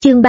Chương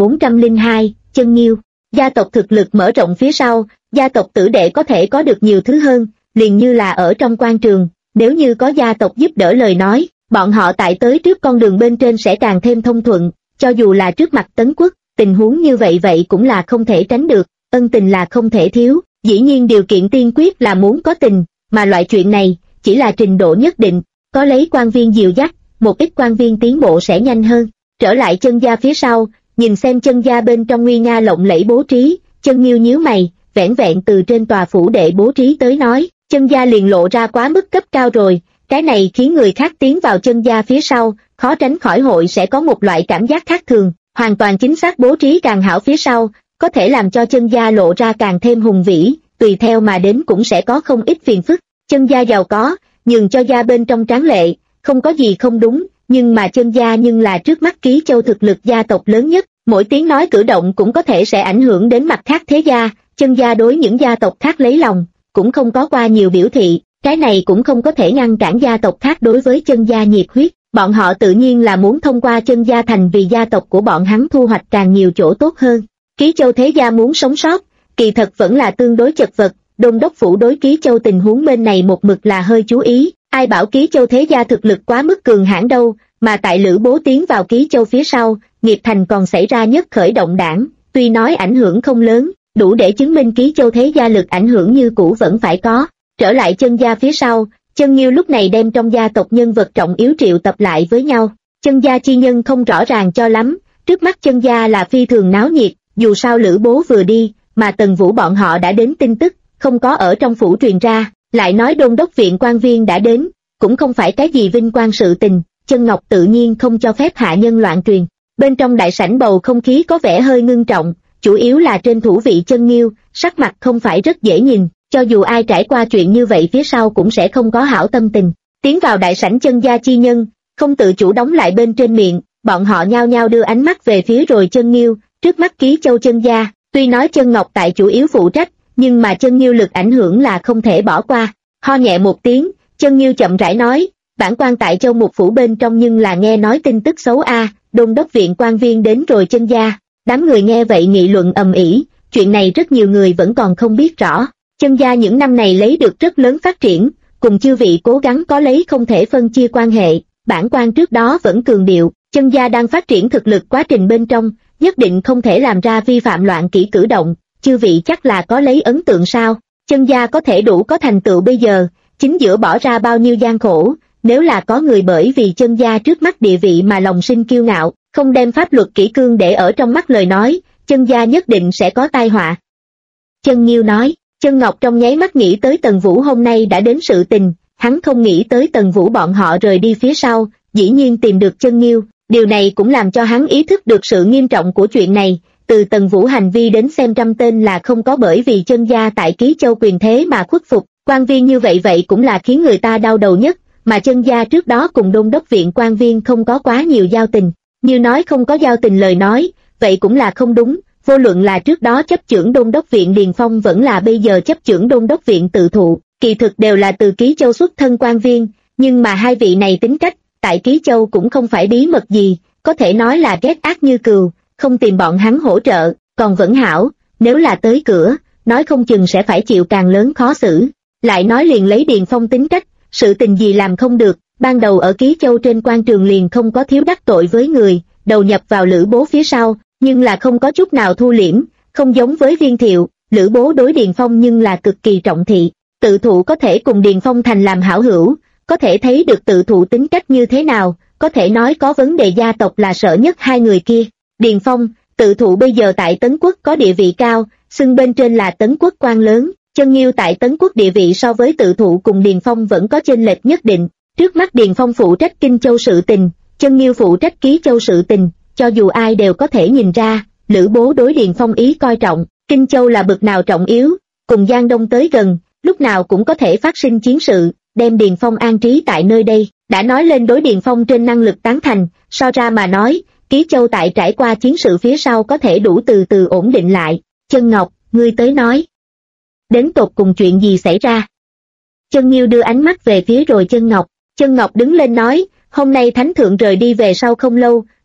3402, Chân Nghiêu. Gia tộc thực lực mở rộng phía sau, gia tộc tử đệ có thể có được nhiều thứ hơn, liền như là ở trong quan trường, nếu như có gia tộc giúp đỡ lời nói, bọn họ tại tới trước con đường bên trên sẽ càng thêm thông thuận, cho dù là trước mặt Tấn Quốc, tình huống như vậy cũng là không thể tránh được, ân tình là không thể thiếu, dĩ nhiên điều kiện tiên quyết là muốn có tình, mà loại chuyện này, chỉ là trình độ nhất định, có lấy quan viên dìu dắt, một ít quan viên tiến bộ sẽ nhanh hơn. Trở lại Chân gia phía sau, nhìn xem Chân gia bên trong nguy nga lộng lẫy bố trí, Chân Nghiêu nhíu mày, vẻn vẹn từ trên tòa phủ đệ bố trí tới nói, Chân gia liền lộ ra quá mức cấp cao rồi, cái này khiến người khác tiến vào Chân gia phía sau, khó tránh khỏi hội sẽ có một loại cảm giác khác thường, hoàn toàn chính xác bố trí càng hảo phía sau, có thể làm cho Chân gia lộ ra càng thêm hùng vĩ, tùy theo mà đến cũng sẽ có không ít phiền phức. Chân gia giàu có, nhường cho gia bên trong tráng lệ, không có gì không đúng, nhưng mà Chân gia nhưng là trước mắt Ký Châu thực lực gia tộc lớn nhất, mỗi tiếng nói cử động cũng có thể sẽ ảnh hưởng đến mặt khác thế gia, Chân gia đối những gia tộc khác lấy lòng, cũng không có qua nhiều biểu thị, cái này cũng không có thể ngăn cản gia tộc khác đối với Chân gia nhiệt huyết, bọn họ tự nhiên là muốn thông qua Chân gia thành vì gia tộc của bọn hắn thu hoạch càng nhiều chỗ tốt hơn. Ký Châu thế gia muốn sống sót, kỳ thật vẫn là tương đối chật vật, Đôn đốc phủ đối Ký Châu tình huống bên này một mực là hơi chú ý, ai bảo Ký Châu thế gia thực lực quá mức cường hãn đâu, mà tại Lữ Bố tiến vào Ký Châu phía sau, nghiệp thành còn xảy ra nhất khởi động đảng, tuy nói ảnh hưởng không lớn, đủ để chứng minh Ký Châu thế gia lực ảnh hưởng như cũ vẫn phải có. Trở lại Chân gia phía sau, Chân Nghiêu lúc này đem trong gia tộc nhân vật trọng yếu triệu tập lại với nhau, Chân gia chi nhân không rõ ràng cho lắm, trước mắt Chân gia là phi thường náo nhiệt, dù sao Lữ Bố vừa đi, mà Tần Vũ bọn họ đã đến tin tức, không có ở trong phủ truyền ra, lại nói đôn đốc viện quan viên đã đến, cũng không phải cái gì vinh quang sự tình, Chân Ngọc tự nhiên không cho phép hạ nhân loạn truyền. Bên trong đại sảnh bầu không khí có vẻ hơi ngưng trọng, chủ yếu là trên thủ vị Chân Nghiêu, sắc mặt không phải rất dễ nhìn, cho dù ai trải qua chuyện như vậy phía sau cũng sẽ không có hảo tâm tình. Tiến vào đại sảnh Chân gia chi nhân, không tự chủ đóng lại bên trên miệng, bọn họ nhao nhao đưa ánh mắt về phía rồi Chân Nghiêu, trước mắt Ký Châu Chân gia, tuy nói Chân Ngọc tại chủ yếu phụ trách, nhưng mà Chân Nghiêu lực ảnh hưởng là không thể bỏ qua. Ho nhẹ một tiếng, Chân Nghiêu chậm rãi nói, bản quan tại Châu Mục phủ bên trong nhưng là nghe nói tin tức xấu a, đôn đốc viện quan viên đến rồi Chân gia. Đám người nghe vậy nghị luận ầm ĩ, chuyện này rất nhiều người vẫn còn không biết rõ. Chân gia những năm này lấy được rất lớn phát triển, cùng chư vị cố gắng có lấy không thể phân chia quan hệ, bản quan trước đó vẫn cường điệu, Chân gia đang phát triển thực lực quá trình bên trong, nhất định không thể làm ra vi phạm loạn kỷ cử động, chư vị chắc là có lấy ấn tượng sao? Chân gia có thể đủ có thành tựu bây giờ, chính giữa bỏ ra bao nhiêu gian khổ, nếu là có người bởi vì Chân gia trước mắt địa vị mà lòng sinh kiêu ngạo, không đem pháp luật kỷ cương để ở trong mắt lời nói, Chân gia nhất định sẽ có tai họa. Chân Nghiêu nói, Chân Ngọc trong nháy mắt nghĩ tới Tần Vũ hôm nay đã đến sự tình, hắn không nghĩ tới Tần Vũ bọn họ rời đi phía sau, dĩ nhiên tìm được Chân Nghiêu, điều này cũng làm cho hắn ý thức được sự nghiêm trọng của chuyện này. Từ Tần Vũ hành vi đến xem trăm tên là không có bởi vì Chân gia tại Ký Châu quyền thế mà khuất phục, quan viên như vậy cũng là khiến người ta đau đầu nhất, mà Chân gia trước đó cùng đôn đốc viện quan viên không có quá nhiều giao tình, như nói không có giao tình lời nói, vậy cũng là không đúng, vô luận là trước đó chấp chưởng đôn đốc viện Điền Phong vẫn là bây giờ chấp chưởng đôn đốc viện Tự Thụ, kỳ thực đều là từ Ký Châu xuất thân quan viên, nhưng mà hai vị này tính cách, tại Ký Châu cũng không phải bí mật gì, có thể nói là ghét ác như cừu, không tìm bọn hắn hỗ trợ, còn vẫn hảo, nếu là tới cửa, nói không chừng sẽ phải chịu càng lớn khó xử. Lại nói liền lấy Điền Phong tính cách, sự tình gì làm không được, ban đầu ở Ký Châu trên quan trường liền không có thiếu đắc tội với người, đầu nhập vào Lữ Bố phía sau, nhưng là không có chút nào thu liễm, không giống với Viên Thiệu, Lữ Bố đối Điền Phong nhưng là cực kỳ trọng thị, Tự Thụ có thể cùng Điền Phong thành làm hảo hữu, có thể thấy được Tự Thụ tính cách như thế nào, có thể nói có vấn đề gia tộc là sợ nhất hai người kia. Điền Phong, Tự Thụ bây giờ tại Tấn Quốc có địa vị cao, xưng bên trên là Tấn Quốc quan lớn, Chân Nghiêu tại Tấn Quốc địa vị so với Tự Thụ cùng Điền Phong vẫn có chênh lệch nhất định, trước mắt Điền Phong phụ trách Kinh Châu sự tình, Chân Nghiêu phụ trách Ký Châu sự tình, cho dù ai đều có thể nhìn ra, Lữ Bố đối Điền Phong ý coi trọng, Kinh Châu là bực nào trọng yếu, cùng Giang Đông tới gần, lúc nào cũng có thể phát sinh chiến sự, đem Điền Phong an trí tại nơi đây, đã nói lên đối Điền Phong trên năng lực tán thành, so ra mà nói, Ký Châu tại trải qua chiến sự phía sau có thể đủ từ từ ổn định lại. Chân Ngọc, ngươi tới nói. Đến tột cùng chuyện gì xảy ra? Chân Nghiêu đưa ánh mắt về phía rồi Chân Ngọc đứng lên nói, hôm nay Thánh Thượng rời đi về sau không lâu,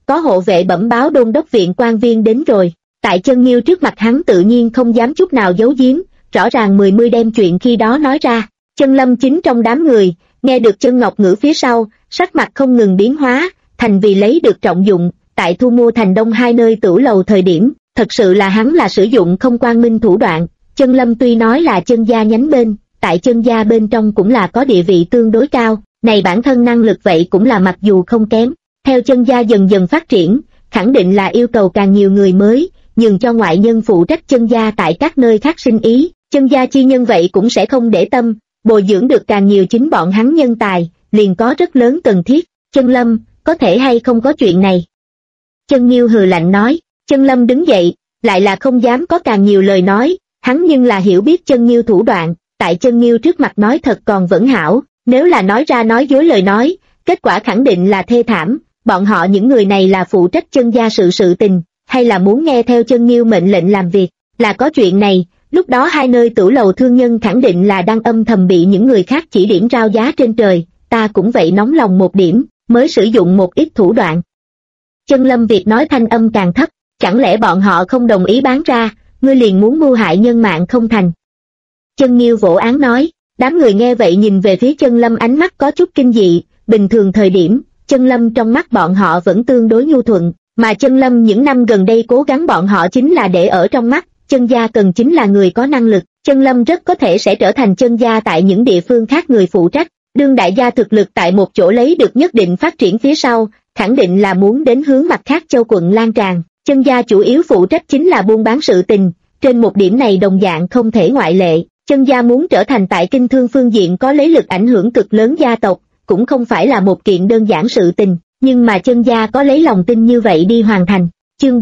có hộ vệ bẩm báo đôn đốc viện quan viên đến rồi. Tại Chân Nghiêu trước mặt hắn tự nhiên không dám chút nào giấu giếm, rõ ràng mươi đem chuyện khi đó nói ra. Chân Lâm chính trong đám người, nghe được Chân Ngọc ngữ phía sau, sắc mặt không ngừng biến hóa, thành vì lấy được trọng dụng, tại thu mua thành đông hai nơi tửu lầu thời điểm, thật sự là hắn là sử dụng không quang minh thủ đoạn. Chân Lâm tuy nói là Chân gia nhánh bên, tại Chân gia bên trong cũng là có địa vị tương đối cao, này bản thân năng lực vậy cũng là mặc dù không kém. Theo Chân gia dần dần phát triển, khẳng định là yêu cầu càng nhiều người mới, nhường cho ngoại nhân phụ trách Chân gia tại các nơi khác sinh ý. Chân gia chi nhân vậy cũng sẽ không để tâm, bồi dưỡng được càng nhiều chính bọn hắn nhân tài, liền có rất lớn cần thiết. Chân Lâm, có thể hay không có chuyện này? Chân Nghiêu hừ lạnh nói. Chân Lâm đứng dậy, lại là không dám có càng nhiều lời nói, hắn nhưng là hiểu biết Chân Nghiêu thủ đoạn, tại Chân Nghiêu trước mặt nói thật còn vẫn hảo, nếu là nói ra nói dối lời nói, kết quả khẳng định là thê thảm. Bọn họ những người này là phụ trách Chân gia sự tình, hay là muốn nghe theo Chân Nghiêu mệnh lệnh làm việc, là có chuyện này, lúc đó hai nơi tửu lầu thương nhân khẳng định là đang âm thầm bị những người khác chỉ điểm rao giá trên trời, ta cũng vậy nóng lòng một điểm, mới sử dụng một ít thủ đoạn. Chân Lâm việc nói thanh âm càng thấp, chẳng lẽ bọn họ không đồng ý bán ra, ngươi liền muốn mưu hại nhân mạng không thành? Chân Nghiêu vỗ án nói. Đám người nghe vậy nhìn về phía Chân Lâm ánh mắt có chút kinh dị, bình thường thời điểm, Chân Lâm trong mắt bọn họ vẫn tương đối nhu thuận, mà Chân Lâm những năm gần đây cố gắng bọn họ chính là để ở trong mắt, Chân gia cần chính là người có năng lực, Chân Lâm rất có thể sẽ trở thành Chân gia tại những địa phương khác người phụ trách, đương đại gia thực lực tại một chỗ lấy được nhất định phát triển phía sau, khẳng định là muốn đến hướng mặt khác châu quận lan tràn. Chân gia chủ yếu phụ trách chính là buôn bán sự tình, trên một điểm này đồng dạng không thể ngoại lệ. Chân gia muốn trở thành tại kinh thương phương diện có lấy lực ảnh hưởng cực lớn gia tộc, cũng không phải là một kiện đơn giản sự tình, nhưng mà Chân gia có lấy lòng tin như vậy đi hoàn thành. Chương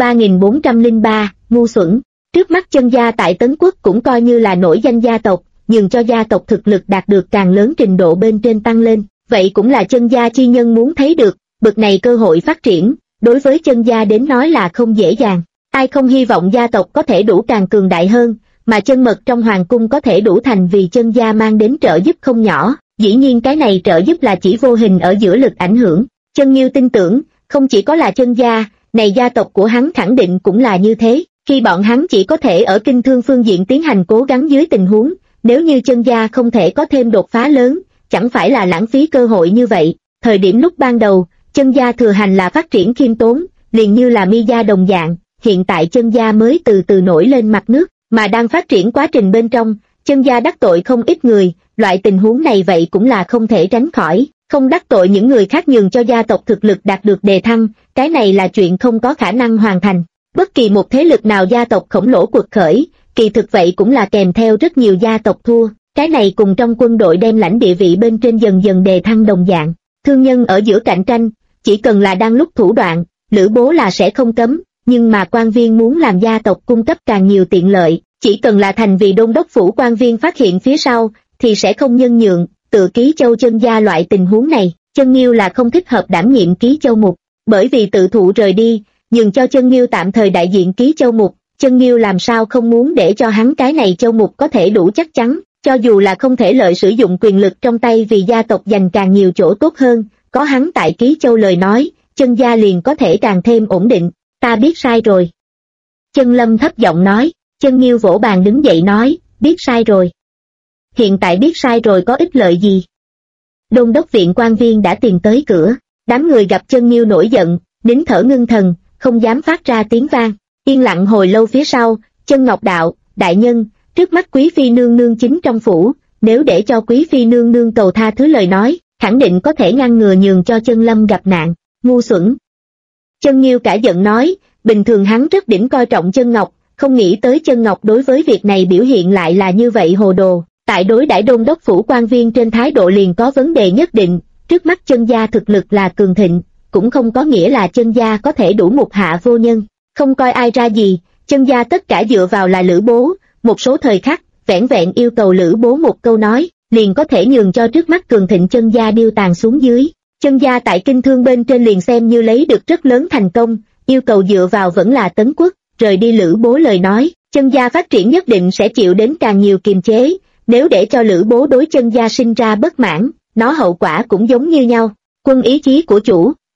3403, ngu xuẩn. Trước mắt Chân gia tại Tấn Quốc cũng coi như là nổi danh gia tộc, nhưng cho gia tộc thực lực đạt được càng lớn trình độ bên trên tăng lên, vậy cũng là Chân gia chi nhân muốn thấy được, bực này cơ hội phát triển, đối với Chân gia đến nói là không dễ dàng. Ai không hy vọng gia tộc có thể đủ càng cường đại hơn, mà chân mật trong hoàng cung có thể đủ thành vì Chân gia mang đến trợ giúp không nhỏ, dĩ nhiên cái này trợ giúp là chỉ vô hình ở giữa lực ảnh hưởng. Chân Nghiêu tin tưởng, không chỉ có là Chân gia, này gia tộc của hắn khẳng định cũng là như thế, khi bọn hắn chỉ có thể ở kinh thương phương diện tiến hành cố gắng dưới tình huống, nếu như Chân gia không thể có thêm đột phá lớn, chẳng phải là lãng phí cơ hội như vậy. Thời điểm lúc ban đầu, Chân gia thừa hành là phát triển khiêm tốn, liền như là Mi gia đồng dạng, hiện tại Chân gia mới từ từ nổi lên mặt nước, mà đang phát triển quá trình bên trong, Chân gia đắc tội không ít người, loại tình huống này vậy cũng là không thể tránh khỏi, không đắc tội những người khác nhường cho gia tộc thực lực đạt được đề thăng, cái này là chuyện không có khả năng hoàn thành. Bất kỳ một thế lực nào gia tộc khổng lồ cuộc khởi, kỳ thực vậy cũng là kèm theo rất nhiều gia tộc thua, cái này cùng trong quân đội đem lãnh địa vị bên trên dần dần đề thăng đồng dạng. Thương nhân ở giữa cạnh tranh, chỉ cần là đang lúc thủ đoạn, lữ bố là sẽ không cấm, nhưng mà quan viên muốn làm gia tộc cung cấp càng nhiều tiện lợi, chỉ cần là thành vì đôn đốc phủ quan viên phát hiện phía sau, thì sẽ không nhân nhượng, tự Ký Châu Chân gia loại tình huống này, Chân Nghiêu là không thích hợp đảm nhiệm Ký Châu mục, bởi vì tự thụ rời đi, nhưng cho Chân Nghiêu tạm thời đại diện Ký Châu mục, Chân Nghiêu làm sao không muốn để cho hắn cái này châu mục có thể đủ chắc chắn, cho dù là không thể lợi sử dụng quyền lực trong tay vì gia tộc giành càng nhiều chỗ tốt hơn, có hắn tại Ký Châu lời nói, Chân gia liền có thể càng thêm ổn định. Ta biết sai rồi. Chân Lâm thấp giọng nói. Chân Nghiêu vỗ bàn đứng dậy nói, biết sai rồi. Hiện tại biết sai rồi có ích lợi gì? Đôn đốc viện quan viên đã tìm tới cửa, đám người gặp Chân Nghiêu nổi giận, nín thở ngưng thần, không dám phát ra tiếng vang. Yên lặng hồi lâu phía sau, Chân Ngọc đạo, đại nhân, trước mắt quý phi nương nương chính trong phủ, nếu để cho quý phi nương nương cầu tha thứ lời nói, khẳng định có thể ngăn ngừa nhường cho Chân Lâm gặp nạn. Ngu xuẩn. Chân Nghiêu cả giận nói, bình thường hắn rất đỉnh coi trọng Chân Ngọc, không nghĩ tới Chân Ngọc đối với việc này biểu hiện lại là như vậy hồ đồ, tại đối đãi đôn đốc phủ quan viên trên thái độ liền có vấn đề nhất định, trước mắt Chân gia thực lực là cường thịnh, cũng không có nghĩa là Chân gia có thể đủ mục hạ vô nhân, không coi ai ra gì, Chân gia tất cả dựa vào là Lữ Bố, một số thời khắc, vẻn vẹn yêu cầu Lữ Bố một câu nói, liền có thể nhường cho trước mắt cường thịnh Chân gia điêu tàn xuống dưới. Chân gia tại kinh thương bên trên liền xem như lấy được rất lớn thành công, yêu cầu dựa vào vẫn là Tấn Quốc, rời đi Lữ Bố lời nói, Chân gia phát triển nhất định sẽ chịu đến càng nhiều kiềm chế, nếu để cho Lữ Bố đối Chân gia sinh ra bất mãn, nó hậu quả cũng giống như nhau. Quân ý chí của chủ,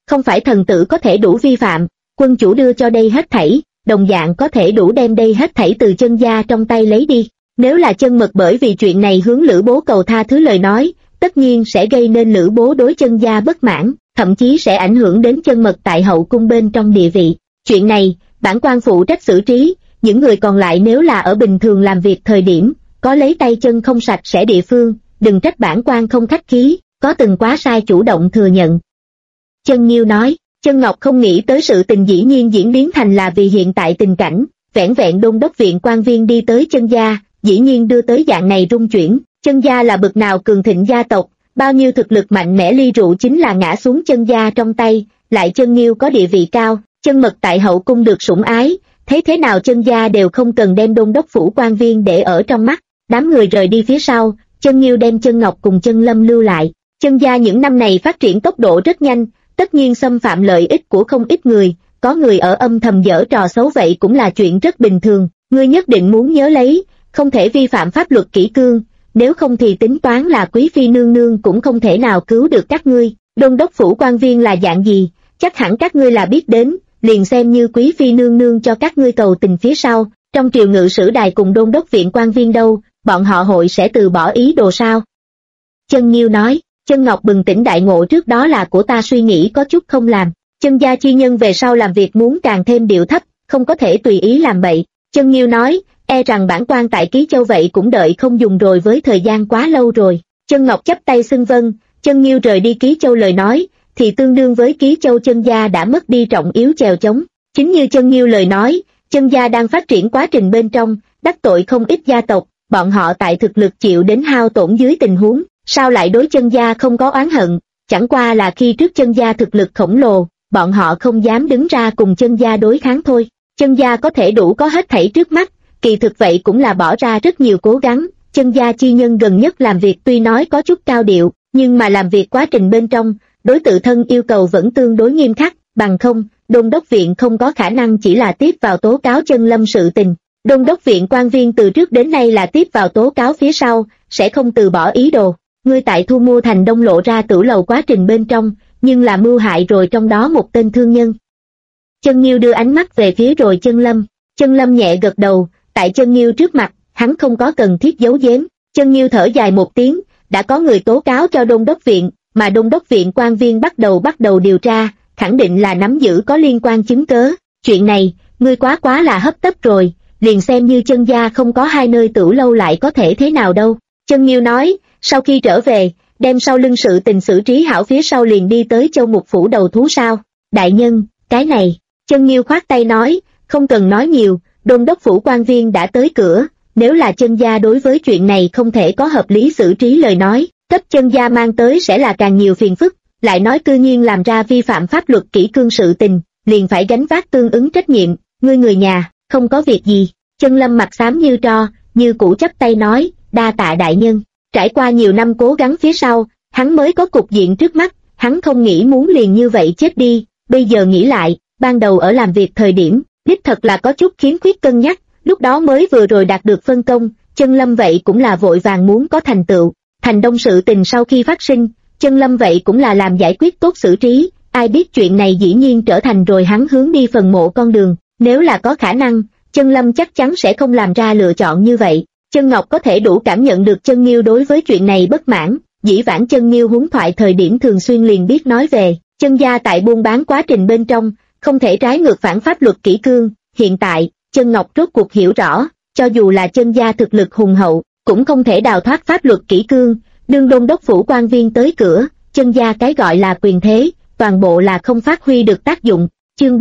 không phải thần tử có thể đủ vi phạm, quân chủ đưa cho đây hết thảy, đồng dạng có thể đủ đem đây hết thảy từ chân gia trong tay lấy đi. Nếu là chân mật bởi vì chuyện này hướng Lữ Bố cầu tha thứ lời nói, tất nhiên sẽ gây nên Lữ Bố đối chân gia bất mãn, thậm chí sẽ ảnh hưởng đến chân mật tại hậu cung bên trong địa vị. Chuyện này, bản quan phụ trách xử trí, những người còn lại nếu là ở bình thường làm việc thời điểm, có lấy tay chân không sạch sẽ địa phương, đừng trách bản quan không khách khí, có từng quá sai chủ động thừa nhận. Chân Nghiêu nói, Chân Ngọc không nghĩ tới sự tình dĩ nhiên diễn biến thành là vì hiện tại tình cảnh, vẻn vẹn đôn đốc viện quan viên đi tới chân gia, dĩ nhiên đưa tới dạng này rung chuyển. Chân gia là bậc nào cường thịnh gia tộc, bao nhiêu thực lực mạnh mẽ ly rượu chính là ngã xuống chân gia trong tay, lại Chân Nghiêu có địa vị cao, chân mật tại hậu cung được sủng ái, thấy thế nào chân gia đều không cần đem đôn đốc phủ quan viên để ở trong mắt. Đám người rời đi phía sau, Chân Nghiêu đem Chân Ngọc cùng Chân Lâm lưu lại. Chân gia những năm này phát triển tốc độ rất nhanh, tất nhiên xâm phạm lợi ích của không ít người, có người ở âm thầm giở trò xấu vậy cũng là chuyện rất bình thường, ngươi nhất định muốn nhớ lấy, không thể vi phạm pháp luật kỷ cương, nếu không thì tính toán là quý phi nương nương cũng không thể nào cứu được các ngươi. Đôn đốc phủ quan viên là dạng gì, chắc hẳn các ngươi là biết đến, liền xem như quý phi nương nương cho các ngươi cầu tình phía sau, trong triều ngự sử đài cùng đôn đốc viện quan viên đâu, bọn họ hội sẽ từ bỏ ý đồ sao? Chân Nghiêu nói, Chân Ngọc bừng tỉnh đại ngộ, trước đó là của ta suy nghĩ có chút không làm, chân gia chi nhân về sau làm việc muốn càng thêm điệu thấp, không có thể tùy ý làm bậy. Chân Nghiêu nói, e rằng bản quan tại Ký Châu vậy cũng đợi không dùng rồi, với thời gian quá lâu rồi. Chân Ngọc chắp tay xưng vâng. Chân Nghiêu rời đi Ký Châu lời nói, thì tương đương với Ký Châu chân gia đã mất đi trọng yếu chèo chống. Chính như Chân Nghiêu lời nói, chân gia đang phát triển quá trình bên trong, đắc tội không ít gia tộc, bọn họ tại thực lực chịu đến hao tổn dưới tình huống, sao lại đối chân gia không có oán hận, chẳng qua là khi trước chân gia thực lực khổng lồ, bọn họ không dám đứng ra cùng chân gia đối kháng thôi. Chân gia có thể đủ có hết thảy trước mắt, kỳ thực vậy cũng là bỏ ra rất nhiều cố gắng. Chân gia chi nhân gần nhất làm việc tuy nói có chút cao điệu, nhưng mà làm việc quá trình bên trong, đối tự thân yêu cầu vẫn tương đối nghiêm khắc, bằng không, đôn đốc viện không có khả năng chỉ là tiếp vào tố cáo Chân Lâm sự tình. Đôn đốc viện quan viên từ trước đến nay là tiếp vào tố cáo phía sau, sẽ không từ bỏ ý đồ. Ngươi tại thu mua thành Đông lộ ra tử lầu quá trình bên trong, nhưng là mưu hại rồi trong đó một tên thương nhân. Chân Nghiêu đưa ánh mắt về phía rồi Chân Lâm. Chân Lâm nhẹ gật đầu, tại Chân Nghiêu trước mặt, hắn không có cần thiết giấu giếm. Chân Nghiêu thở dài một tiếng, đã có người tố cáo cho đôn đốc viện, mà đôn đốc viện quan viên bắt đầu điều tra, khẳng định là nắm giữ có liên quan chứng cớ. Chuyện này, ngươi quá là hấp tấp rồi, liền xem như chân gia không có hai nơi tử lâu lại có thể thế nào đâu. Chân Nghiêu nói, sau khi trở về, đem sau lưng sự tình xử trí hảo phía sau liền đi tới Châu Mục phủ đầu thú sao? Đại nhân, cái này. Chân Nghiêu khoát tay nói, không cần nói nhiều, đôn đốc phủ quan viên đã tới cửa, nếu là chân gia đối với chuyện này không thể có hợp lý xử trí lời nói, cấp chân gia mang tới sẽ là càng nhiều phiền phức, lại nói cư nhiên làm ra vi phạm pháp luật kỷ cương sự tình, liền phải gánh vác tương ứng trách nhiệm, ngươi người nhà, không có việc gì. Chân Lâm mặt xám như tro, như cũ chắp tay nói, đa tạ đại nhân. Trải qua nhiều năm cố gắng phía sau, hắn mới có cục diện trước mắt, hắn không nghĩ muốn liền như vậy chết đi, bây giờ nghĩ lại, ban đầu ở làm việc thời điểm, đích thật là có chút khiếm khuyết cân nhắc, lúc đó mới vừa rồi đạt được phân công, Chân Lâm vậy cũng là vội vàng muốn có thành tựu. Thành Đông sự tình sau khi phát sinh, Chân Lâm vậy cũng là làm giải quyết tốt xử trí, ai biết chuyện này dĩ nhiên trở thành rồi hắn hướng đi phần mộ con đường, nếu là có khả năng, Chân Lâm chắc chắn sẽ không làm ra lựa chọn như vậy. Chân Ngọc có thể đủ cảm nhận được Chân Nghiêu đối với chuyện này bất mãn, dĩ vãng Chân Nghiêu huấn thoại thời điểm thường xuyên liền biết nói về, chân gia tại buôn bán quá trình bên trong, không thể trái ngược phản pháp luật kỷ cương, hiện tại, Chân Ngọc rốt cuộc hiểu rõ, cho dù là chân gia thực lực hùng hậu, cũng không thể đào thoát pháp luật kỷ cương, đương đôn đốc phủ quan viên tới cửa, chân gia cái gọi là quyền thế, toàn bộ là không phát huy được tác dụng. Chương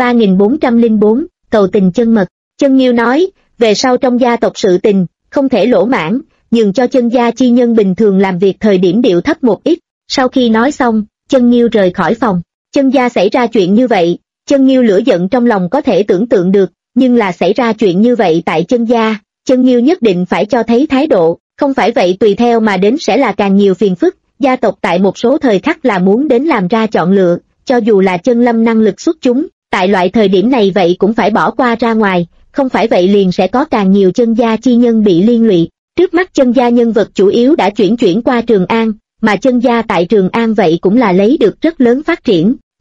3404, cầu tình chân mật. Chân Nghiêu nói, về sau trong gia tộc sự tình, không thể lỗ mãn, nhường cho chân gia chi nhân bình thường làm việc thời điểm điệu thấp một ít. Sau khi nói xong, Chân Nghiêu rời khỏi phòng. Chân gia xảy ra chuyện như vậy, Chân Nghiêu lửa giận trong lòng có thể tưởng tượng được, nhưng là xảy ra chuyện như vậy tại chân gia, Chân Nghiêu nhất định phải cho thấy thái độ, không phải vậy tùy theo mà đến sẽ là càng nhiều phiền phức. Gia tộc tại một số thời khắc là muốn đến làm ra chọn lựa, cho dù là Chân Lâm năng lực xuất chúng, tại loại thời điểm này vậy cũng phải bỏ qua ra ngoài, không phải vậy liền sẽ có càng nhiều chân gia chi nhân bị liên lụy. Trước mắt chân gia nhân vật chủ yếu đã chuyển qua Trường An, mà chân gia tại Trường An vậy cũng là lấy được rất lớn phát triển,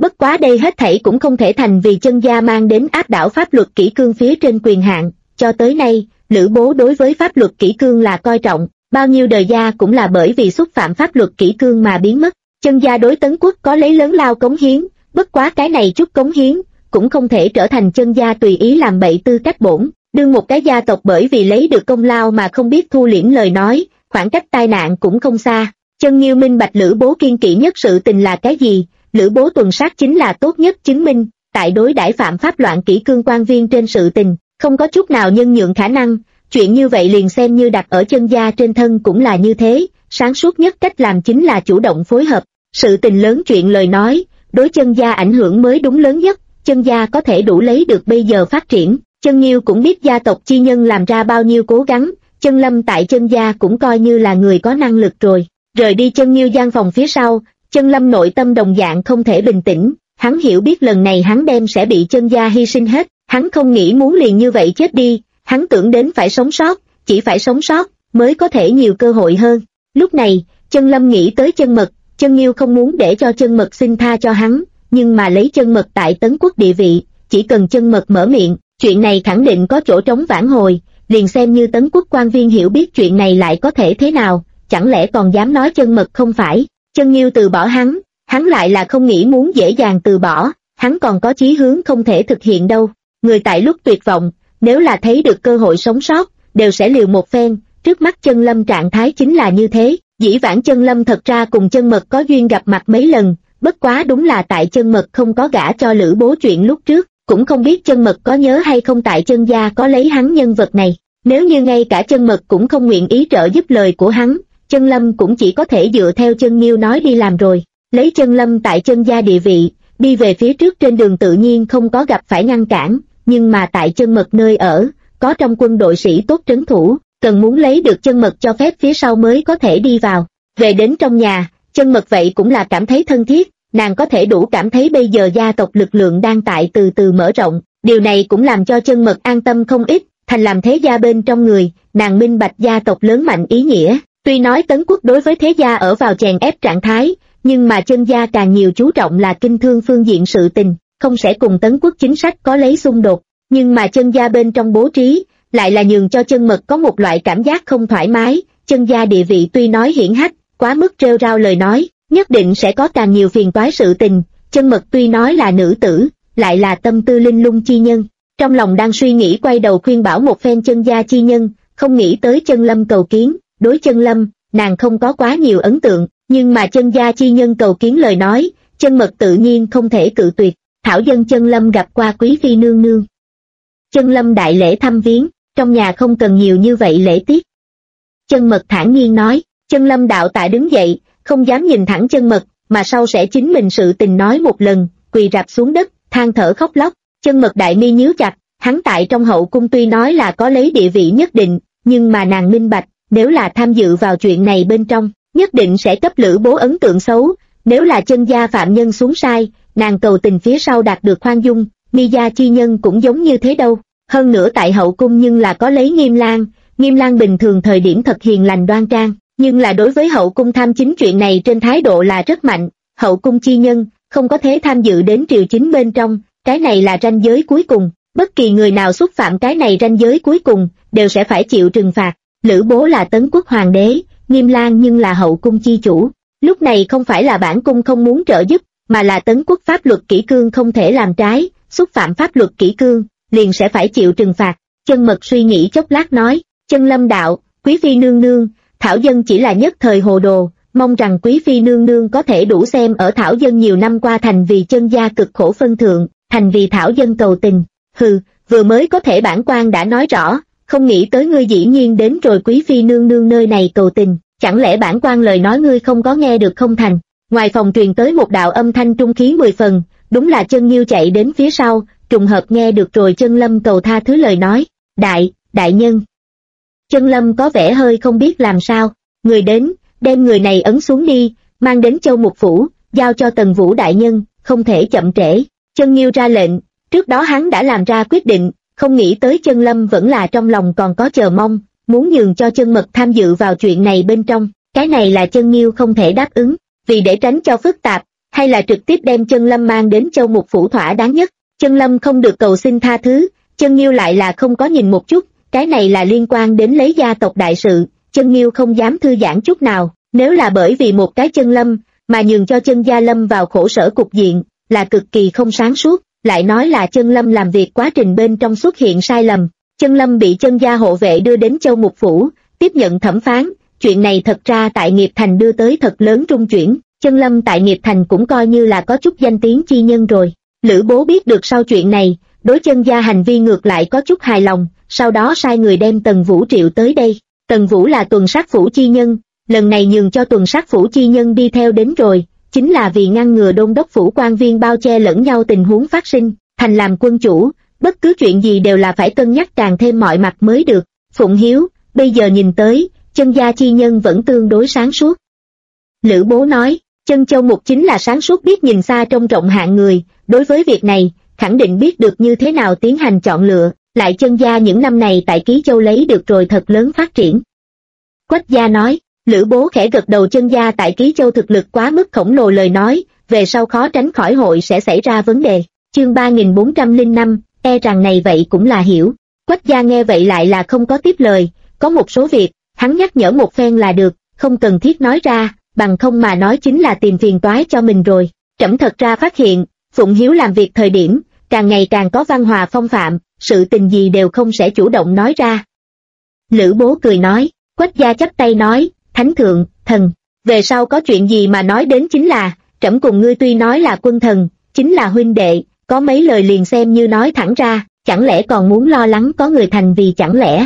Bất quá đây hết thảy cũng không thể thành vì chân gia mang đến áp đảo pháp luật kỷ cương phía trên quyền hạn. Cho tới nay, Lữ Bố đối với pháp luật kỷ cương là coi trọng, bao nhiêu đời gia cũng là bởi vì xúc phạm pháp luật kỷ cương mà biến mất. Chân gia đối Tấn Quốc có lấy lớn lao cống hiến, bất quá cái này chút cống hiến cũng không thể trở thành chân gia tùy ý làm bậy tư cách bổn. Đương một cái gia tộc bởi vì lấy được công lao mà không biết thu liễm lời nói, khoảng cách tai nạn cũng không xa. Chân Nghiêu minh bạch Lữ Bố kiên kỵ nhất sự tình là cái gì, Lữ Bố tuần sát chính là tốt nhất chứng minh, tại đối đãi phạm pháp loạn kỷ cương quan viên trên sự tình, không có chút nào nhân nhượng khả năng, chuyện như vậy liền xem như đặt ở chân gia trên thân cũng là như thế, sáng suốt nhất cách làm chính là chủ động phối hợp, sự tình lớn chuyện lời nói, đối chân gia ảnh hưởng mới đúng lớn nhất, chân gia có thể đủ lấy được bây giờ phát triển. Chân Nghiêu cũng biết gia tộc chi nhân làm ra bao nhiêu cố gắng, Chân Lâm tại chân gia cũng coi như là người có năng lực rồi. Rời đi Chân Nghiêu gian phòng phía sau, Chân Lâm nội tâm đồng dạng không thể bình tĩnh, hắn hiểu biết lần này hắn đem sẽ bị chân gia hy sinh hết, hắn không nghĩ muốn liền như vậy chết đi, hắn tưởng đến phải sống sót, chỉ phải sống sót, mới có thể nhiều cơ hội hơn. Lúc này, Chân Lâm nghĩ tới Chân Mật, Chân Nghiêu không muốn để cho Chân Mật xin tha cho hắn, nhưng mà lấy Chân Mật tại Tấn Quốc địa vị, chỉ cần Chân Mật mở miệng, chuyện này khẳng định có chỗ trống vãn hồi, liền xem như Tấn Quốc quan viên hiểu biết chuyện này lại có thể thế nào, chẳng lẽ còn dám nói Chân Mật không phải. Chân Nghiêu từ bỏ hắn lại là không nghĩ muốn dễ dàng từ bỏ, hắn còn có chí hướng không thể thực hiện đâu. Người tại lúc tuyệt vọng, nếu là thấy được cơ hội sống sót, đều sẽ liều một phen, trước mắt Chân Lâm trạng thái chính là như thế. Dĩ vãng Chân Lâm thật ra cùng Chân Mật có duyên gặp mặt mấy lần, bất quá đúng là tại Chân Mật không có gả cho Lữ Bố chuyện lúc trước, cũng không biết Chân Mật có nhớ hay không tại chân gia có lấy hắn nhân vật này. Nếu như ngay cả Chân Mật cũng không nguyện ý trợ giúp lời của hắn, Chân Lâm cũng chỉ có thể dựa theo Chân Nghiêu nói đi làm rồi. Lấy Chân Lâm tại chân gia địa vị, đi về phía trước trên đường tự nhiên không có gặp phải ngăn cản, nhưng mà tại Chân Mật nơi ở, có trong quân đội sĩ tốt trấn thủ, cần muốn lấy được Chân Mật cho phép phía sau mới có thể đi vào. Về đến trong nhà, Chân Mật vậy cũng là cảm thấy thân thiết, nàng có thể đủ cảm thấy bây giờ gia tộc lực lượng đang tại từ từ mở rộng, điều này cũng làm cho Chân Mật an tâm không ít, thành làm thế gia bên trong người, nàng minh bạch gia tộc lớn mạnh ý nghĩa. Tuy nói Tấn Quốc đối với thế gia ở vào chèn ép trạng thái, nhưng mà chân gia càng nhiều chú trọng là kinh thương phương diện sự tình, không sẽ cùng Tấn Quốc chính sách có lấy xung đột, nhưng mà chân gia bên trong bố trí, lại là nhường cho Chân Mật có một loại cảm giác không thoải mái, chân gia địa vị tuy nói hiển hách, quá mức rêu rao lời nói, nhất định sẽ có càng nhiều phiền toái sự tình. Chân Mật tuy nói là nữ tử, lại là tâm tư linh lung chi nhân, trong lòng đang suy nghĩ quay đầu khuyên bảo một phen chân gia chi nhân, không nghĩ tới Chân Lâm cầu kiến. Đối Chân Lâm, nàng không có quá nhiều ấn tượng, nhưng mà chân gia chi nhân cầu kiến lời nói, Chân Mật tự nhiên không thể cự tuyệt. Thảo dân Chân Lâm gặp qua quý phi nương nương. Chân Lâm đại lễ thăm viếng, trong nhà không cần nhiều như vậy lễ tiết. Chân Mật thản nhiên nói. Chân Lâm đạo tạ đứng dậy, không dám nhìn thẳng Chân Mật, mà sau sẽ chính mình sự tình nói một lần, quỳ rạp xuống đất, than thở khóc lóc. Chân Mật đại mi nhíu chặt, hắn tại trong hậu cung tuy nói là có lấy địa vị nhất định, nhưng mà nàng minh bạch, nếu là tham dự vào chuyện này bên trong, nhất định sẽ cấp Lữ Bố ấn tượng xấu, nếu là chân gia phạm nhân xuống sai, nàng cầu tình phía sau đạt được khoan dung, mi gia chi nhân cũng giống như thế đâu. Hơn nữa tại hậu cung nhưng là có lấy Nghiêm Lang bình thường thời điểm thật hiền lành đoan trang, nhưng là đối với hậu cung tham chính chuyện này trên thái độ là rất mạnh, hậu cung chi nhân, không có thế tham dự đến triều chính bên trong, cái này là ranh giới cuối cùng, bất kỳ người nào xúc phạm cái này ranh giới cuối cùng, đều sẽ phải chịu trừng phạt. Lữ Bố là Tấn Quốc hoàng đế, Nghiêm Lang nhưng là hậu cung chi chủ, lúc này không phải là bản cung không muốn trợ giúp, mà là Tấn Quốc pháp luật kỷ cương không thể làm trái, xúc phạm pháp luật kỷ cương, liền sẽ phải chịu trừng phạt. Chân Mật suy nghĩ chốc lát nói. Chân Lâm đạo, quý phi nương nương, Thảo dân chỉ là nhất thời hồ đồ, mong rằng quý phi nương nương có thể đủ xem ở Thảo dân nhiều năm qua thành vì chân gia cực khổ phân thượng, thành vì Thảo dân cầu tình. Hừ, vừa mới có thể bản quan đã nói rõ, không nghĩ tới ngươi dĩ nhiên đến rồi quý phi nương nương nơi này cầu tình, chẳng lẽ bản quan lời nói ngươi không có nghe được không thành. Ngoài phòng truyền tới một đạo âm thanh trung khí 10 phần, đúng là Chân Nghiêu chạy đến phía sau, trùng hợp nghe được rồi Chân Lâm cầu tha thứ lời nói. Đại nhân. Chân Lâm có vẻ hơi không biết làm sao, người đến, đem người này ấn xuống đi, mang đến Châu Mục Phủ, giao cho Tần Vũ đại nhân, không thể chậm trễ. Chân Nghiêu ra lệnh, trước đó hắn đã làm ra quyết định, không nghĩ tới Chân Lâm vẫn là trong lòng còn có chờ mong, muốn nhường cho Chân Mật tham dự vào chuyện này bên trong, cái này là Chân Nghiêu không thể đáp ứng, vì để tránh cho phức tạp, hay là trực tiếp đem Chân Lâm mang đến Châu Mục Phủ thỏa đáng nhất. Chân Lâm không được cầu xin tha thứ, Chân Nghiêu lại là không có nhìn một chút, cái này là liên quan đến lấy gia tộc đại sự, Chân Nghiêu không dám thư giãn chút nào, nếu là bởi vì một cái Chân Lâm, mà nhường cho Chân gia lâm vào khổ sở cục diện, là cực kỳ không sáng suốt, lại nói là Chân Lâm làm việc quá trình bên trong xuất hiện sai lầm. Chân Lâm bị Chân gia hộ vệ đưa đến Châu Mục Phủ, tiếp nhận thẩm phán, chuyện này thật ra tại Nghiệp Thành đưa tới thật lớn rung chuyển, Chân Lâm tại Nghiệp Thành cũng coi như là có chút danh tiếng chi nhân rồi. Lữ Bố biết được sau chuyện này, đối Chân gia hành vi ngược lại có chút hài lòng, sau đó sai người đem Tần Vũ triệu tới đây. Tần Vũ là tuần sát phủ chi nhân, lần này nhường cho tuần sát phủ chi nhân đi theo đến rồi, chính là vì ngăn ngừa đôn đốc phủ quan viên bao che lẫn nhau tình huống phát sinh. Thành làm quân chủ, bất cứ chuyện gì đều là phải cân nhắc càng thêm mọi mặt mới được. Phụng Hiếu, bây giờ nhìn tới, Chân gia chi nhân vẫn tương đối sáng suốt. Lữ Bố nói, Chân Châu Mục chính là sáng suốt biết nhìn xa trông rộng hạng người, đối với việc này, khẳng định biết được như thế nào tiến hành chọn lựa, lại Chân gia những năm này tại Ký Châu lấy được rồi thật lớn phát triển. Quách gia nói, Lữ Bố khẽ gật đầu. Chân gia tại Ký Châu thực lực quá mức khổng lồ lời nói, về sau khó tránh khỏi hội sẽ xảy ra vấn đề. Chương 3405, e rằng này vậy cũng là hiểu. Quách gia nghe vậy lại là không có tiếp lời, có một số việc, hắn nhắc nhở một phen là được, không cần thiết nói ra, bằng không mà nói chính là tìm phiền toái cho mình rồi. Trẫm thật ra phát hiện, Phụng Hiếu làm việc thời điểm, càng ngày càng có văn hòa phong phạm, sự tình gì đều không sẽ chủ động nói ra. Lữ Bố cười nói, Quách gia chắp tay nói, Thánh thượng, thần, về sau có chuyện gì mà nói đến chính là, trẫm cùng ngươi tuy nói là quân thần, chính là huynh đệ, có mấy lời liền xem như nói thẳng ra, chẳng lẽ còn muốn lo lắng có người thành vì chẳng lẽ.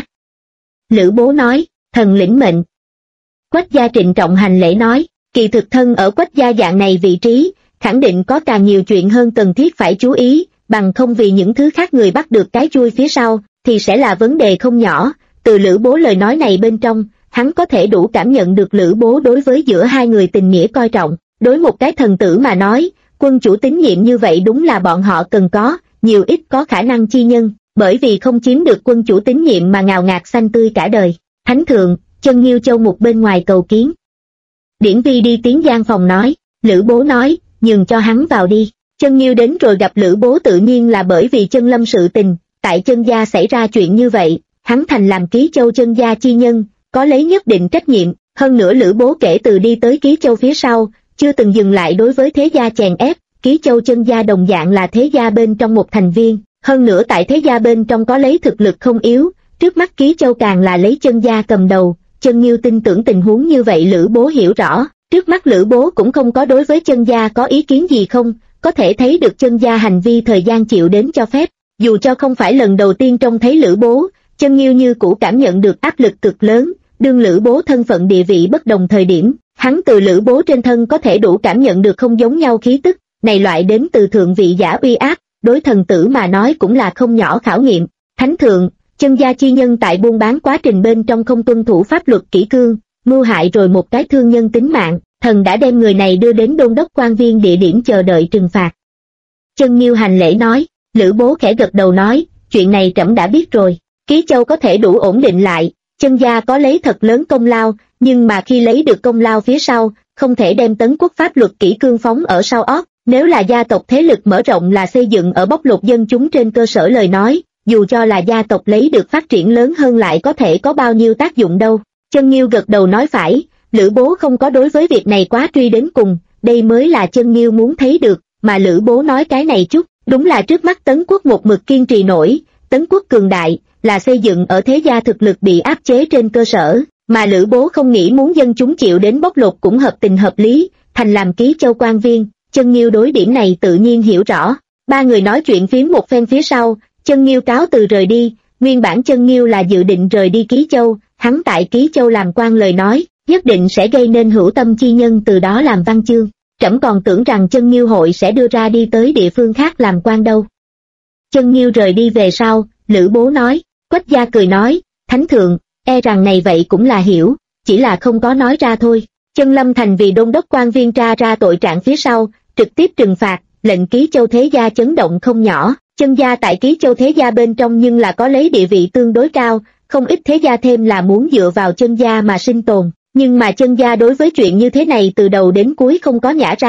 Lữ Bố nói, thần lĩnh mệnh. Quách gia trịnh trọng hành lễ nói, kỳ thực thân ở Quách gia dạng này vị trí, khẳng định có càng nhiều chuyện hơn cần thiết phải chú ý, bằng không vì những thứ khác người bắt được cái chui phía sau, thì sẽ là vấn đề không nhỏ. Từ Lữ Bố lời nói này bên trong, hắn có thể đủ cảm nhận được Lữ Bố đối với giữa hai người tình nghĩa coi trọng. Đối một cái thần tử mà nói, quân chủ tín nhiệm như vậy đúng là bọn họ cần có, nhiều ít có khả năng chi nhân, bởi vì không chiếm được quân chủ tín nhiệm mà ngào ngạt xanh tươi cả đời. Thánh thượng, Chân Nghiêu Châu Mục bên ngoài cầu kiến. Điển Vi đi tiếng gian phòng nói, Lữ Bố nói, nhường cho hắn vào đi. Chân Nghiêu đến rồi gặp Lữ Bố tự nhiên là bởi vì Chân Lâm sự tình, tại Chân gia xảy ra chuyện như vậy, hắn thành làm Ký Châu Chân gia chi nhân, có lấy nhất định trách nhiệm. Hơn nữa Lữ Bố kể từ đi tới Ký Châu phía sau, chưa từng dừng lại đối với thế gia chèn ép, Ký Châu Chân gia đồng dạng là thế gia bên trong một thành viên, hơn nữa tại thế gia bên trong có lấy thực lực không yếu, trước mắt Ký Châu càng là lấy Chân gia cầm đầu. Chân Nghiêu tin tưởng tình huống như vậy Lữ Bố hiểu rõ, trước mắt Lữ Bố cũng không có đối với Chân gia có ý kiến gì không, có thể thấy được Chân gia hành vi thời gian chịu đến cho phép, dù cho không phải lần đầu tiên trông thấy Lữ Bố, Chân Nghiêu như cũ cảm nhận được áp lực cực lớn, đương Lữ Bố thân phận địa vị bất đồng thời điểm, hắn từ Lữ Bố trên thân có thể đủ cảm nhận được không giống nhau khí tức, này loại đến từ thượng vị giả uy áp, đối thần tử mà nói cũng là không nhỏ khảo nghiệm. Thánh thượng, Chân gia chi nhân tại buôn bán quá trình bên trong không tuân thủ pháp luật kỷ cương, mưu hại rồi một cái thương nhân tính mạng, thần đã đem người này đưa đến đôn đốc quan viên địa điểm chờ đợi trừng phạt. Chân Nghiêu hành lễ nói, Lữ Bố khẽ gật đầu nói, chuyện này trẫm đã biết rồi. Ký Châu có thể đủ ổn định lại, Chân gia có lấy thật lớn công lao, nhưng mà khi lấy được công lao phía sau, không thể đem tấn quốc pháp luật kỷ cương phóng ở sau ót. Nếu là gia tộc thế lực mở rộng là xây dựng ở bóc lột dân chúng trên cơ sở lời nói, dù cho là gia tộc lấy được phát triển lớn hơn lại có thể có bao nhiêu tác dụng đâu. Chân Nghiêu gật đầu nói phải, Lữ Bố không có đối với việc này quá truy đến cùng, đây mới là Chân Nghiêu muốn thấy được, mà Lữ Bố nói cái này chút, đúng là trước mắt tấn quốc một mực kiên trì nổi, tấn quốc cường đại, là xây dựng ở thế gia thực lực bị áp chế trên cơ sở, mà Lữ Bố không nghĩ muốn dân chúng chịu đến bóc lột cũng hợp tình hợp lý, thành làm Ký Châu quan viên. Chân Nghiêu đối điểm này tự nhiên hiểu rõ. Ba người nói chuyện phiếm một phen phía sau, Chân Nghiêu cáo từ rời đi. Nguyên bản Chân Nghiêu là dự định rời đi Ký Châu, hắn tại Ký Châu làm quan lời nói, nhất định sẽ gây nên hữu tâm chi nhân từ đó làm văn chương. Trẫm còn tưởng rằng Chân Nghiêu hội sẽ đưa ra đi tới địa phương khác làm quan đâu. Chân Nghiêu rời đi về sau, Lữ Bố nói, Quách gia cười nói, Thánh thượng, e rằng này vậy cũng là hiểu, chỉ là không có nói ra thôi. Chân Lâm thành vì đôn đốc quan viên tra ra tội trạng phía sau, trực tiếp trừng phạt, lệnh Ký Châu thế gia chấn động không nhỏ. Chân gia tại Ký Châu thế gia bên trong nhưng là có lấy địa vị tương đối cao, không ít thế gia thêm là muốn dựa vào Chân gia mà sinh tồn, nhưng mà Chân gia đối với chuyện như thế này từ đầu đến cuối không có nhả ra,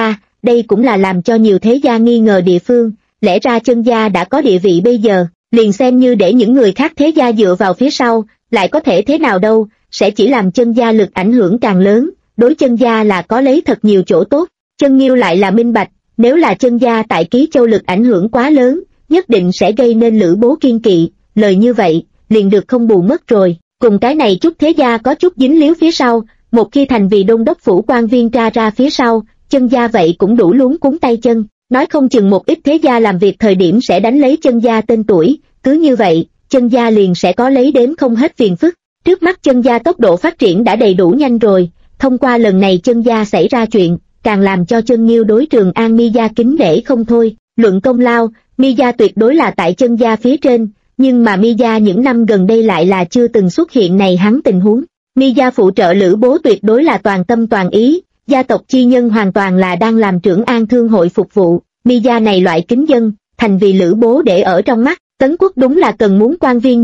đây cũng là làm cho nhiều thế gia nghi ngờ địa phương, lẽ ra Chân gia đã có địa vị bây giờ, liền xem như để những người khác thế gia dựa vào phía sau, lại có thể thế nào đâu, sẽ chỉ làm Chân gia lực ảnh hưởng càng lớn, đối Chân gia là có lấy thật nhiều chỗ tốt. Chân Nghiêu lại là minh bạch, nếu là Chân gia tại Ký Châu lực ảnh hưởng quá lớn, nhất định sẽ gây nên Lữ Bố kiên kỵ, lời như vậy, liền được không bù mất rồi. Cùng cái này chút thế gia có chút dính líu phía sau, một khi thành vì đôn đốc phủ quan viên ra phía sau, Chân gia vậy cũng đủ luống cuống tay chân, nói không chừng một ít thế gia làm việc thời điểm sẽ đánh lấy Chân gia tên tuổi, cứ như vậy, Chân gia liền sẽ có lấy đếm không hết phiền phức. Trước mắt Chân gia tốc độ phát triển đã đầy đủ nhanh rồi, thông qua lần này Chân gia xảy ra chuyện, càng làm cho Chân Nghiêu đối Trường An Mi gia kính nể không thôi. Luận công lao, Mi gia tuyệt đối là tại Chân gia phía trên, nhưng mà Mi gia những năm gần đây lại là chưa từng xuất hiện này hắn tình huống. Mi gia phụ trợ Lữ Bố tuyệt đối là toàn tâm toàn ý, gia tộc chi nhân hoàn toàn là đang làm Trưởng An thương hội phục vụ. Mi gia này loại kính dân, thành vì Lữ Bố để ở trong mắt. Tấn quốc đúng là cần muốn quan viên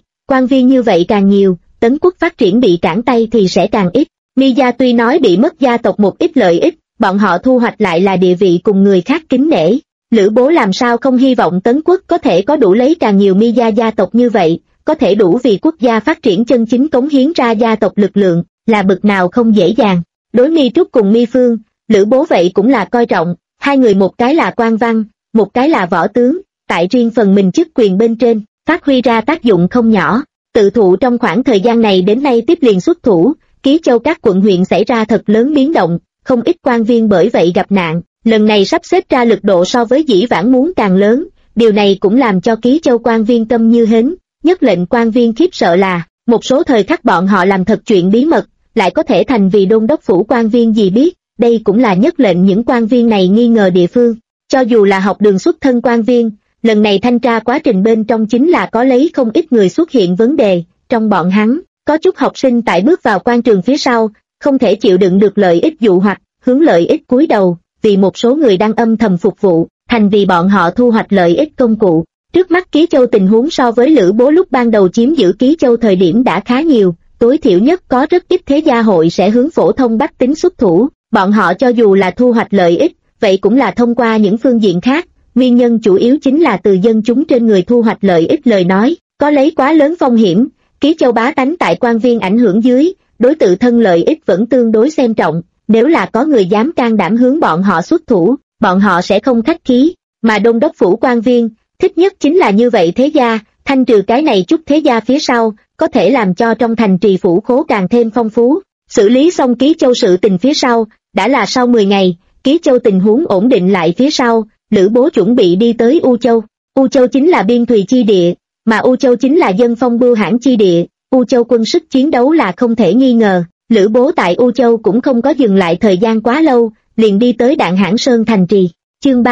như vậy càng nhiều, Tấn quốc phát triển bị cản tay thì sẽ càng ít. Mi gia tuy nói bị mất gia tộc một ít lợi ích, bọn họ thu hoạch lại là địa vị cùng người khác kính nể. Lữ Bố làm sao không hy vọng Tấn quốc có thể có đủ lấy càng nhiều Mi gia gia tộc như vậy, có thể đủ vì quốc gia phát triển chân chính cống hiến ra gia tộc lực lượng, là bực nào không dễ dàng. Đối Mi Trúc cùng Mi Phương, Lữ Bố vậy cũng là coi trọng, hai người một cái là quan văn, một cái là võ tướng, tại riêng phần mình chức quyền bên trên, phát huy ra tác dụng không nhỏ. Tự thụ trong khoảng thời gian này đến nay tiếp liền xuất thủ, Ký Châu các quận huyện xảy ra thật lớn biến động, không ít quan viên bởi vậy gặp nạn, lần này sắp xếp ra lực độ so với dĩ vãng muốn càng lớn, điều này cũng làm cho Ký Châu quan viên tâm như hến, nhất lệnh quan viên khiếp sợ là, một số thời khắc bọn họ làm thật chuyện bí mật, lại có thể thành vì đôn đốc phủ quan viên gì biết, đây cũng là nhất lệnh những quan viên này nghi ngờ địa phương. Cho dù là học đường xuất thân quan viên, lần này thanh tra quá trình bên trong chính là có lấy không ít người xuất hiện vấn đề, trong bọn hắn, có chút học sinh tại bước vào quan trường phía sau, không thể chịu đựng được lợi ích dụ hoặc, hướng lợi ích cúi đầu, vì một số người đang âm thầm phục vụ, thành vì bọn họ thu hoạch lợi ích công cụ. Trước mắt Ký Châu tình huống so với Lữ Bố lúc ban đầu chiếm giữ Ký Châu thời điểm đã khá nhiều, tối thiểu nhất có rất ít thế gia hội sẽ hướng phổ thông bách tính xuất thủ, bọn họ cho dù là thu hoạch lợi ích, vậy cũng là thông qua những phương diện khác, nguyên nhân chủ yếu chính là từ dân chúng trên người thu hoạch lợi ích lời nói, có lấy quá lớn phong hiểm, Ký Châu bá tánh tại quan viên ảnh hưởng dưới, đối tự thân lợi ích vẫn tương đối xem trọng, nếu là có người dám can đảm hướng bọn họ xuất thủ, bọn họ sẽ không khách khí, mà đôn đốc phủ quan viên, thích nhất chính là như vậy thế gia, thanh trừ cái này chút thế gia phía sau, có thể làm cho trong thành trì phủ khố càng thêm phong phú. Xử lý xong Ký Châu sự tình phía sau, đã là sau 10 ngày, Ký Châu tình huống ổn định lại phía sau, Lữ Bố chuẩn bị đi tới U Châu. U Châu chính là biên thùy chi địa, mà U Châu chính là dân phong bưu hãn chi địa, U Châu quân sức chiến đấu là không thể nghi ngờ. Lữ Bố tại U Châu cũng không có dừng lại thời gian quá lâu, liền đi tới Đạn Hãn Sơn thành trì. Chương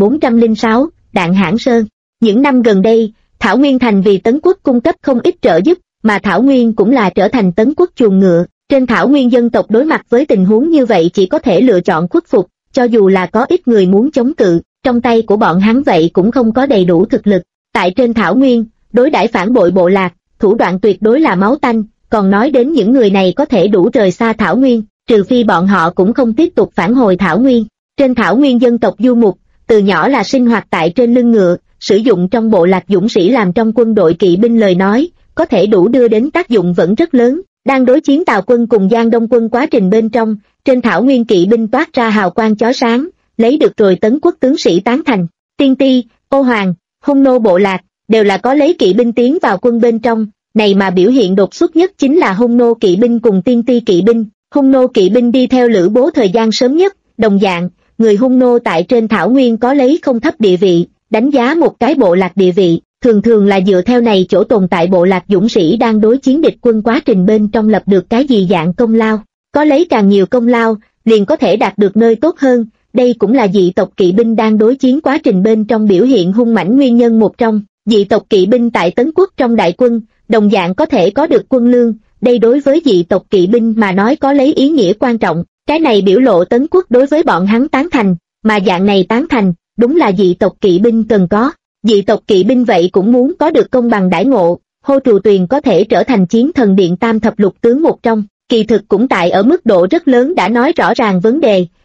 3406, Đạn Hãn Sơn. Những năm gần đây, Thảo Nguyên thành vì Tấn quốc cung cấp không ít trợ giúp, mà Thảo Nguyên cũng là trở thành Tấn quốc chuồng ngựa. Trên Thảo Nguyên dân tộc đối mặt với tình huống như vậy chỉ có thể lựa chọn khuất phục, cho dù là có ít người muốn chống cự, trong tay của bọn hắn vậy cũng không có đầy đủ thực lực. Tại trên Thảo Nguyên, đối đãi phản bội bộ lạc, thủ đoạn tuyệt đối là máu tanh, còn nói đến những người này có thể đủ rời xa Thảo Nguyên, trừ phi bọn họ cũng không tiếp tục phản hồi Thảo Nguyên. Trên Thảo Nguyên dân tộc du mục, từ nhỏ là sinh hoạt tại trên lưng ngựa, sử dụng trong bộ lạc dũng sĩ làm trong quân đội kỵ binh lời nói, có thể đủ đưa đến tác dụng vẫn rất lớn. Đang đối chiến Tào quân cùng Giang Đông quân quá trình bên trong, trên Thảo Nguyên kỵ binh toát ra hào quang chói sáng, lấy được rồi Tấn quốc tướng sĩ tán thành. Tiên Ti, Ô Hoàng, Hung Nô bộ lạc, đều là có lấy kỵ binh tiến vào quân bên trong, này mà biểu hiện đột xuất nhất chính là Hung Nô kỵ binh cùng Tiên Ti kỵ binh. Hung Nô kỵ binh đi theo Lữ Bố thời gian sớm nhất, đồng dạng, người Hung Nô tại trên Thảo Nguyên có lấy không thấp địa vị, đánh giá một cái bộ lạc địa vị, thường thường là dựa theo này chỗ tồn tại bộ lạc dũng sĩ đang đối chiến địch quân quá trình bên trong lập được cái gì dạng công lao, có lấy càng nhiều công lao, liền có thể đạt được nơi tốt hơn, đây cũng là dị tộc kỵ binh đang đối chiến quá trình bên trong biểu hiện hung mãnh nguyên nhân một trong. Dị tộc kỵ binh tại Tấn quốc trong đại quân, đồng dạng có thể có được quân lương, đây đối với dị tộc kỵ binh mà nói có lấy ý nghĩa quan trọng, cái này biểu lộ Tấn quốc đối với bọn hắn tán thành, mà dạng này tán thành, đúng là dị tộc kỵ binh cần có. Dị tộc kỵ binh vậy cũng muốn có được công bằng đãi ngộ, Hô Trù Tuyền có thể trở thành chiến thần điện tam thập lục tướng một trong, kỳ thực cũng tại ở mức độ rất lớn đã nói rõ ràng vấn đề,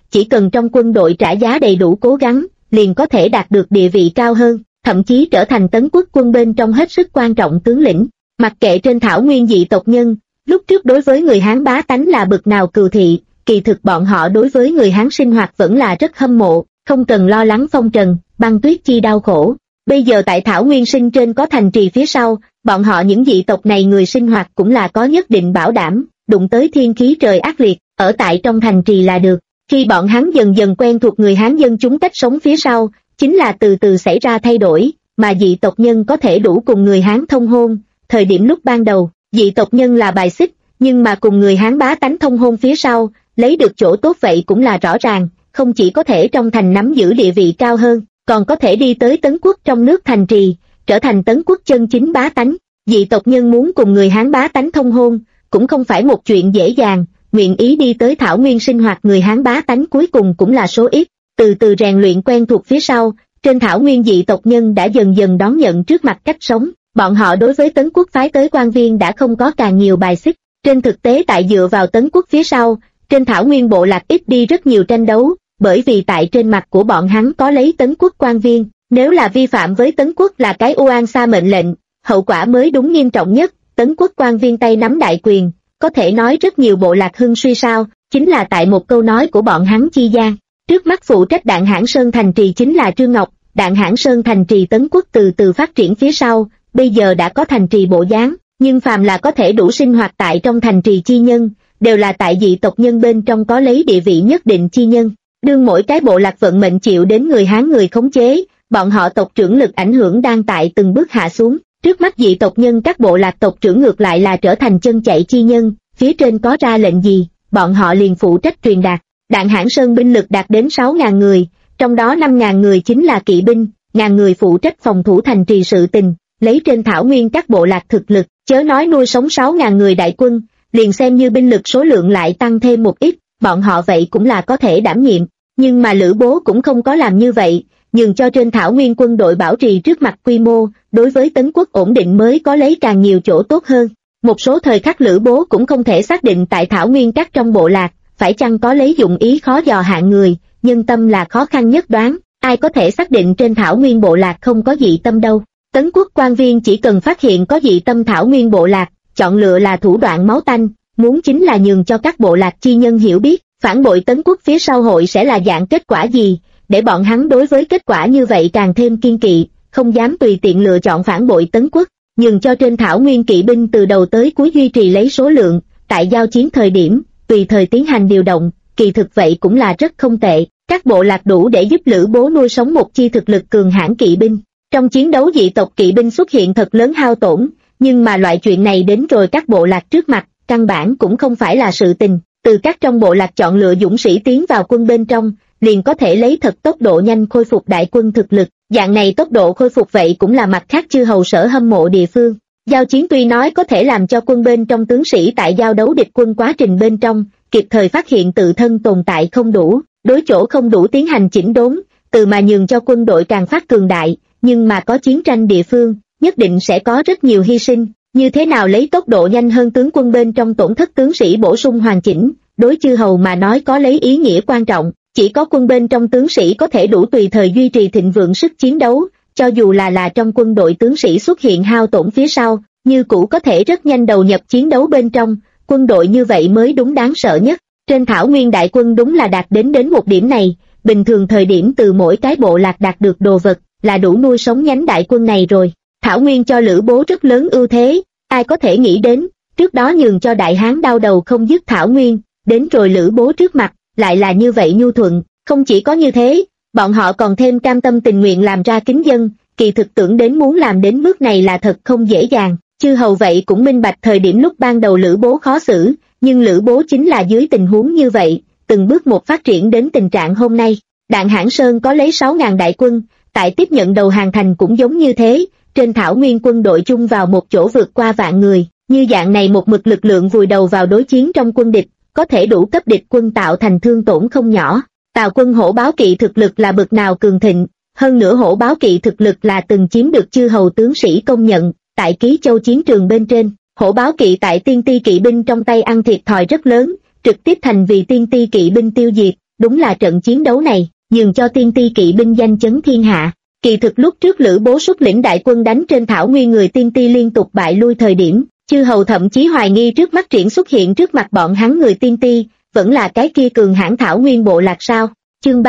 chỉ cần trong quân đội trả giá đầy đủ cố gắng, liền có thể đạt được địa vị cao hơn, thậm chí trở thành Tấn Quốc quân bên trong hết sức quan trọng tướng lĩnh. Mặc kệ trên thảo nguyên dị tộc nhân, lúc trước đối với người Hán bá tánh là bực nào cừu thị, kỳ thực bọn họ đối với người Hán sinh hoạt vẫn là rất hâm mộ, không cần lo lắng phong trần, băng tuyết chi đau khổ. Bây giờ tại thảo nguyên sinh trên có thành trì phía sau, bọn họ những dị tộc này người sinh hoạt cũng là có nhất định bảo đảm, đụng tới thiên khí trời ác liệt, ở tại trong thành trì là được. Khi bọn hắn dần dần quen thuộc người Hán dân chúng cách sống phía sau, chính là từ từ xảy ra thay đổi, mà dị tộc nhân có thể đủ cùng người Hán thông hôn. Thời điểm lúc ban đầu, dị tộc nhân là bài xích, nhưng mà cùng người Hán bá tánh thông hôn phía sau, lấy được chỗ tốt vậy cũng là rõ ràng, không chỉ có thể trong thành nắm giữ địa vị cao hơn, còn có thể đi tới Tấn Quốc trong nước thành trì, trở thành Tấn Quốc chân chính bá tánh. Dị tộc nhân muốn cùng người Hán bá tánh thông hôn, cũng không phải một chuyện dễ dàng, nguyện ý đi tới thảo nguyên sinh hoạt người Hán bá tánh cuối cùng cũng là số ít. Từ từ rèn luyện quen thuộc phía sau, trên thảo nguyên dị tộc nhân đã dần dần đón nhận trước mặt cách sống, bọn họ đối với Tấn Quốc phái tới quan viên đã không có càng nhiều bài xích. Trên thực tế tại dựa vào Tấn Quốc phía sau, trên thảo nguyên bộ lạc ít đi rất nhiều tranh đấu, bởi vì tại trên mặt của bọn hắn có lấy Tấn Quốc quan viên, nếu là vi phạm với Tấn Quốc là cái oan xa mệnh lệnh, hậu quả mới đúng nghiêm trọng nhất. Tấn Quốc quan viên tay nắm đại quyền, có thể nói rất nhiều bộ lạc hưng suy sao, chính là tại một câu nói của bọn hắn chi gian. Trước mắt phụ trách Đạn Hãn Sơn thành trì chính là Trương Ngọc. Đạn Hãn Sơn thành trì Tấn Quốc từ từ phát triển phía sau, bây giờ đã có thành trì bộ dáng, nhưng phàm là có thể đủ sinh hoạt tại trong thành trì chi nhân, đều là tại dị tộc nhân bên trong có lấy địa vị nhất định chi nhân. Đương mỗi cái bộ lạc vận mệnh chịu đến người Hán người khống chế, bọn họ tộc trưởng lực ảnh hưởng đang tại từng bước hạ xuống. Trước mắt dị tộc nhân các bộ lạc tộc trưởng ngược lại là trở thành chân chạy chi nhân, phía trên có ra lệnh gì, bọn họ liền phụ trách truyền đạt. Đạn Hãn Sơn binh lực đạt đến 6.000 người, trong đó 5.000 người chính là kỵ binh, 1.000 người phụ trách phòng thủ thành trì sự tình, lấy trên thảo nguyên các bộ lạc thực lực, chớ nói nuôi sống 6.000 người đại quân, liền xem như binh lực số lượng lại tăng thêm một ít, bọn họ vậy cũng là có thể đảm nhiệm. Nhưng mà Lữ Bố cũng không có làm như vậy, nhường cho trên thảo nguyên quân đội bảo trì trước mặt quy mô, đối với Tấn Quốc ổn định mới có lấy càng nhiều chỗ tốt hơn. Một số thời khắc Lữ Bố cũng không thể xác định tại thảo nguyên các trong bộ lạc, phải chăng có lấy dụng ý khó dò hạng người, nhân tâm là khó khăn nhất đoán, ai có thể xác định trên thảo nguyên bộ lạc không có dị tâm đâu. Tấn Quốc quan viên chỉ cần phát hiện có dị tâm thảo nguyên bộ lạc, chọn lựa là thủ đoạn máu tanh, muốn chính là nhường cho các bộ lạc chi nhân hiểu biết, phản bội Tấn Quốc phía sau hội sẽ là dạng kết quả gì, để bọn hắn đối với kết quả như vậy càng thêm kiên kỵ, không dám tùy tiện lựa chọn phản bội Tấn Quốc, nhường cho trên thảo nguyên kỵ binh từ đầu tới cuối duy trì lấy số lượng, tại giao chiến thời điểm, tùy thời tiến hành điều động, kỳ thực vậy cũng là rất không tệ, các bộ lạc đủ để giúp Lữ Bố nuôi sống một chi thực lực cường hãn kỵ binh. Trong chiến đấu dị tộc kỵ binh xuất hiện thật lớn hao tổn, nhưng mà loại chuyện này đến rồi các bộ lạc trước mặt, căn bản cũng không phải là sự tình, từ các trong bộ lạc chọn lựa dũng sĩ tiến vào quân bên trong, liền có thể lấy thật tốc độ nhanh khôi phục đại quân thực lực, dạng này tốc độ khôi phục vậy cũng là mặt khác chư hầu sở hâm mộ địa phương. Giao chiến tuy nói có thể làm cho quân bên trong tướng sĩ tại giao đấu địch quân quá trình bên trong, kịp thời phát hiện tự thân tồn tại không đủ, đối chỗ không đủ tiến hành chỉnh đốn, từ mà nhường cho quân đội càng phát cường đại, nhưng mà có chiến tranh địa phương, nhất định sẽ có rất nhiều hy sinh, như thế nào lấy tốc độ nhanh hơn tướng quân bên trong tổn thất tướng sĩ bổ sung hoàn chỉnh, đối chư hầu mà nói có lấy ý nghĩa quan trọng, chỉ có quân bên trong tướng sĩ có thể đủ tùy thời duy trì thịnh vượng sức chiến đấu, cho dù là trong quân đội tướng sĩ xuất hiện hao tổn phía sau, như cũ có thể rất nhanh đầu nhập chiến đấu bên trong, quân đội như vậy mới đúng đáng sợ nhất. Trên thảo nguyên đại quân đúng là đạt đến một điểm này, bình thường thời điểm từ mỗi cái bộ lạc đạt được đồ vật, là đủ nuôi sống nhánh đại quân này rồi. Thảo nguyên cho Lữ Bố rất lớn ưu thế, ai có thể nghĩ đến, trước đó nhường cho Đại Hán đau đầu không dứt thảo nguyên, đến rồi Lữ Bố trước mặt, lại là như vậy nhu thuận, không chỉ có như thế, bọn họ còn thêm cam tâm tình nguyện làm ra kính dân, kỳ thực tưởng đến muốn làm đến bước này là thật không dễ dàng. Chư hầu vậy cũng minh bạch thời điểm lúc ban đầu Lữ Bố khó xử, nhưng Lữ Bố chính là dưới tình huống như vậy, từng bước một phát triển đến tình trạng hôm nay. Đạn Hãn Sơn có lấy 6.000 đại quân, tại tiếp nhận đầu hàng thành cũng giống như thế, trên thảo nguyên quân đội chung vào một chỗ vượt qua vạn người, như dạng này một mực lực lượng vùi đầu vào đối chiến trong quân địch, có thể đủ cấp địch quân tạo thành thương tổn không nhỏ. Tào quân Hổ Báo Kỵ thực lực là bực nào cường thịnh, hơn nữa Hổ Báo Kỵ thực lực là từng chiếm được chư hầu tướng sĩ công nhận, tại Ký Châu chiến trường bên trên, Hổ Báo Kỵ tại tiên ti kỵ binh trong tay ăn thiệt thòi rất lớn, trực tiếp thành vì tiên ti kỵ binh tiêu diệt, đúng là trận chiến đấu này, nhường cho tiên ti kỵ binh danh chấn thiên hạ. Kỳ thực lúc trước Lữ Bố xuất lĩnh đại quân đánh trên thảo nguyên người tiên ti liên tục bại lui thời điểm, chư hầu thậm chí hoài nghi trước mắt triển xuất hiện trước mặt bọn hắn người tiên ti, vẫn là cái kia cường hãn thảo nguyên bộ lạc sao. Chương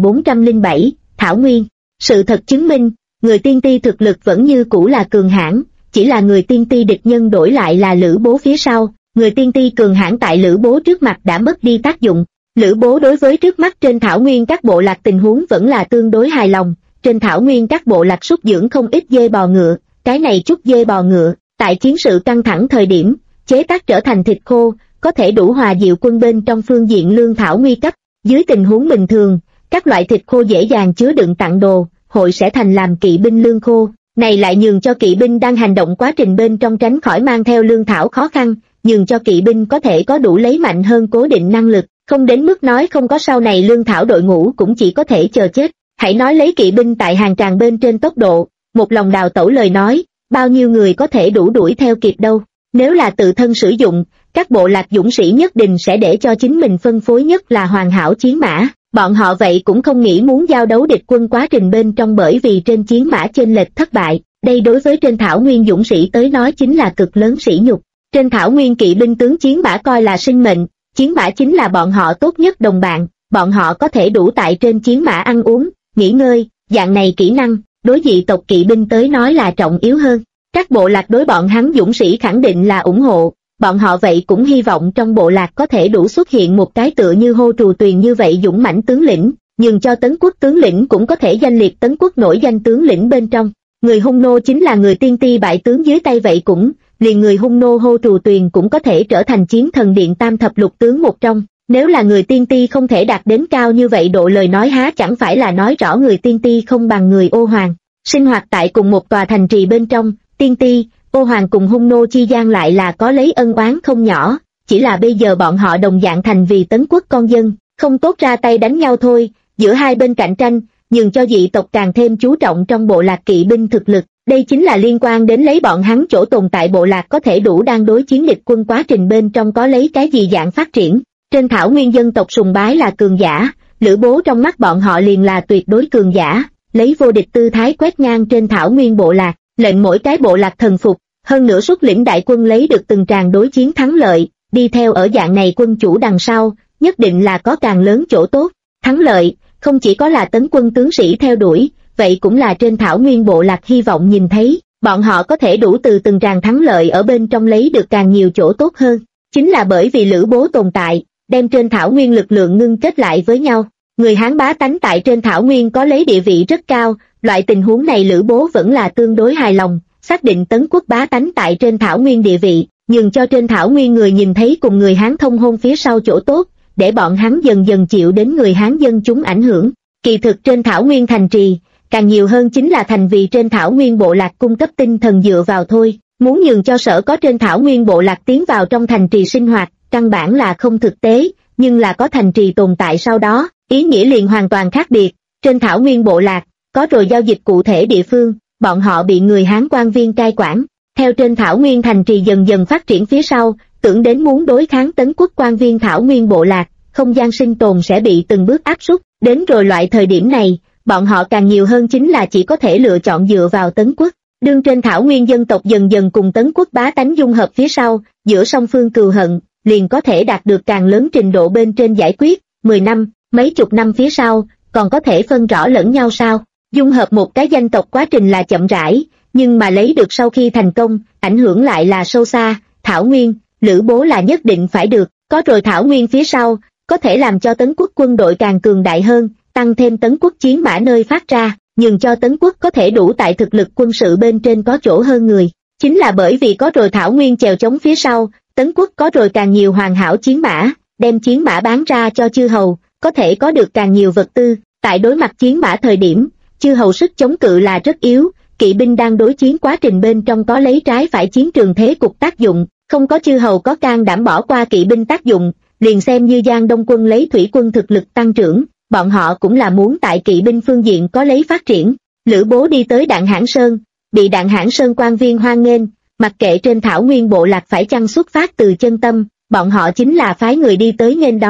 3407, Thảo Nguyên. Sự thật chứng minh, người tiên ti thực lực vẫn như cũ là cường hãn, chỉ là người tiên ti địch nhân đổi lại là Lữ Bố phía sau. Người tiên ti cường hãn tại Lữ Bố trước mặt đã mất đi tác dụng. Lữ Bố đối với trước mắt trên thảo nguyên các bộ lạc tình huống vẫn là tương đối hài lòng. Trên thảo nguyên các bộ lạc súc dưỡng không ít dê bò ngựa, cái này chút dê bò ngựa, tại chiến sự căng thẳng thời điểm, chế tác trở thành thịt khô, có thể đủ hòa dịu quân bên trong phương diện lương thảo nguy cấp. Dưới tình huống bình thường, các loại thịt khô dễ dàng chứa đựng tặng đồ, hội sẽ thành làm kỵ binh lương khô. Này lại nhường cho kỵ binh đang hành động quá trình bên trong tránh khỏi mang theo lương thảo khó khăn, nhường cho kỵ binh có thể có đủ lấy mạnh hơn cố định năng lực, không đến mức nói không có sau này lương thảo đội ngũ cũng chỉ có thể chờ chết. Hãy nói lấy kỵ binh tại hàng tràng bên trên tốc độ, một lòng đào tẩu lời nói, bao nhiêu người có thể đủ đuổi theo kịp đâu. Nếu là tự thân sử dụng, các bộ lạc dũng sĩ nhất định sẽ để cho chính mình phân phối nhất là hoàn hảo chiến mã. Bọn họ vậy cũng không nghĩ muốn giao đấu địch quân quá trình bên trong bởi vì trên chiến mã chênh lệch thất bại. Đây đối với trên thảo nguyên dũng sĩ tới nói chính là cực lớn sỉ nhục. Trên thảo nguyên kỵ binh tướng chiến mã coi là sinh mệnh, chiến mã chính là bọn họ tốt nhất đồng bạn, bọn họ có thể đủ tại trên chiến mã ăn uống, nghỉ ngơi, dạng này kỹ năng, đối dị tộc kỵ binh tới nói là trọng yếu hơn. Các bộ lạc đối bọn hắn dũng sĩ khẳng định là ủng hộ, bọn họ vậy cũng hy vọng trong bộ lạc có thể đủ xuất hiện một cái tựa như Hô Trù Tuyền như vậy dũng mãnh tướng lĩnh, nhưng cho Tấn Quốc tướng lĩnh cũng có thể danh liệt Tấn Quốc nổi danh tướng lĩnh bên trong. Người Hung Nô chính là người tiên ti bại tướng dưới tay vậy cũng, liền người Hung Nô Hô Trù Tuyền cũng có thể trở thành chiến thần điện tam thập lục tướng một trong. Nếu là người tiên ti không thể đạt đến cao như vậy độ lời nói há chẳng phải là nói rõ người tiên ti không bằng người Ô Hoàng. Sinh hoạt tại cùng một tòa thành trì bên trong, tiên ti, Ô Hoàng cùng Hung Nô chi gian lại là có lấy ân oán không nhỏ, chỉ là bây giờ bọn họ đồng dạng thành vì Tấn Quốc con dân, không tốt ra tay đánh nhau thôi, giữa hai bên cạnh tranh, nhường cho dị tộc càng thêm chú trọng trong bộ lạc kỵ binh thực lực. Đây chính là liên quan đến lấy bọn hắn chỗ tồn tại bộ lạc có thể đủ đang đối chiến địch quân quá trình bên trong có lấy cái gì dạng phát triển. Trên thảo nguyên dân tộc sùng bái là cường giả, Lữ Bố trong mắt bọn họ liền là tuyệt đối cường giả, lấy vô địch tư thái quét ngang trên thảo nguyên bộ lạc, lệnh mỗi cái bộ lạc thần phục, hơn nữa xuất lĩnh đại quân lấy được từng tràng đối chiến thắng lợi, đi theo ở dạng này quân chủ đằng sau, nhất định là có càng lớn chỗ tốt. Thắng lợi, không chỉ có là Tấn quân tướng sĩ theo đuổi, vậy cũng là trên thảo nguyên bộ lạc hy vọng nhìn thấy, bọn họ có thể đủ từ từng tràng thắng lợi ở bên trong lấy được càng nhiều chỗ tốt hơn. Chính là bởi vì Lữ Bố tồn tại, đem trên thảo nguyên lực lượng ngưng kết lại với nhau. Người Hán bá tánh tại trên thảo nguyên có lấy địa vị rất cao, loại tình huống này Lữ Bố vẫn là tương đối hài lòng, xác định Tấn Quốc bá tánh tại trên thảo nguyên địa vị, nhường cho trên thảo nguyên người nhìn thấy cùng người Hán thông hôn phía sau chỗ tốt, để bọn hắn dần dần chịu đến người Hán dân chúng ảnh hưởng. Kỳ thực trên thảo nguyên thành trì, càng nhiều hơn chính là thành vì trên thảo nguyên bộ lạc cung cấp tinh thần dựa vào thôi, muốn nhường cho sở có trên thảo nguyên bộ lạc tiến vào trong thành trì sinh hoạt, căn bản là không thực tế, nhưng là có thành trì tồn tại sau đó, ý nghĩa liền hoàn toàn khác biệt. Trên thảo nguyên bộ lạc, có rồi giao dịch cụ thể địa phương, bọn họ bị người Hán quan viên cai quản. Theo trên thảo nguyên thành trì dần dần phát triển phía sau, tưởng đến muốn đối kháng Tấn Quốc quan viên thảo nguyên bộ lạc, không gian sinh tồn sẽ bị từng bước áp suất, đến rồi loại thời điểm này, bọn họ càng nhiều hơn chính là chỉ có thể lựa chọn dựa vào Tấn Quốc. Đương trên thảo nguyên dân tộc dần dần cùng Tấn Quốc bá tánh dung hợp phía sau, giữa song phương cừu hận, liền có thể đạt được càng lớn trình độ bên trên giải quyết. 10 năm, mấy chục năm phía sau, còn có thể phân rõ lẫn nhau sao? Dung hợp một cái danh tộc quá trình là chậm rãi, nhưng mà lấy được sau khi thành công, ảnh hưởng lại là sâu xa. Thảo Nguyên, Lữ Bố là nhất định phải được, có rồi Thảo Nguyên phía sau, có thể làm cho Tấn Quốc quân đội càng cường đại hơn, tăng thêm Tấn Quốc chiến mã nơi phát ra, nhường cho Tấn Quốc có thể đủ tại thực lực quân sự bên trên có chỗ hơn người. Chính là bởi vì có rồi Thảo Nguyên chèo chống phía sau, Tấn Quốc có rồi càng nhiều hoàn hảo chiến mã, đem chiến mã bán ra cho chư hầu, có thể có được càng nhiều vật tư. Tại đối mặt chiến mã thời điểm, chư hầu sức chống cự là rất yếu, kỵ binh đang đối chiến quá trình bên trong có lấy trái phải chiến trường thế cục tác dụng, không có chư hầu có can đảm bỏ qua kỵ binh tác dụng, liền xem như Giang Đông quân lấy thủy quân thực lực tăng trưởng, bọn họ cũng là muốn tại kỵ binh phương diện có lấy phát triển. Lữ Bố đi tới Đạn Hãn Sơn, bị Đạn Hãn Sơn quan viên hoan nghênh, mặc kệ trên thảo nguyên bộ lạc phải chăng xuất phát từ chân tâm, bọn họ chính là phái người đi tới nghênh đón.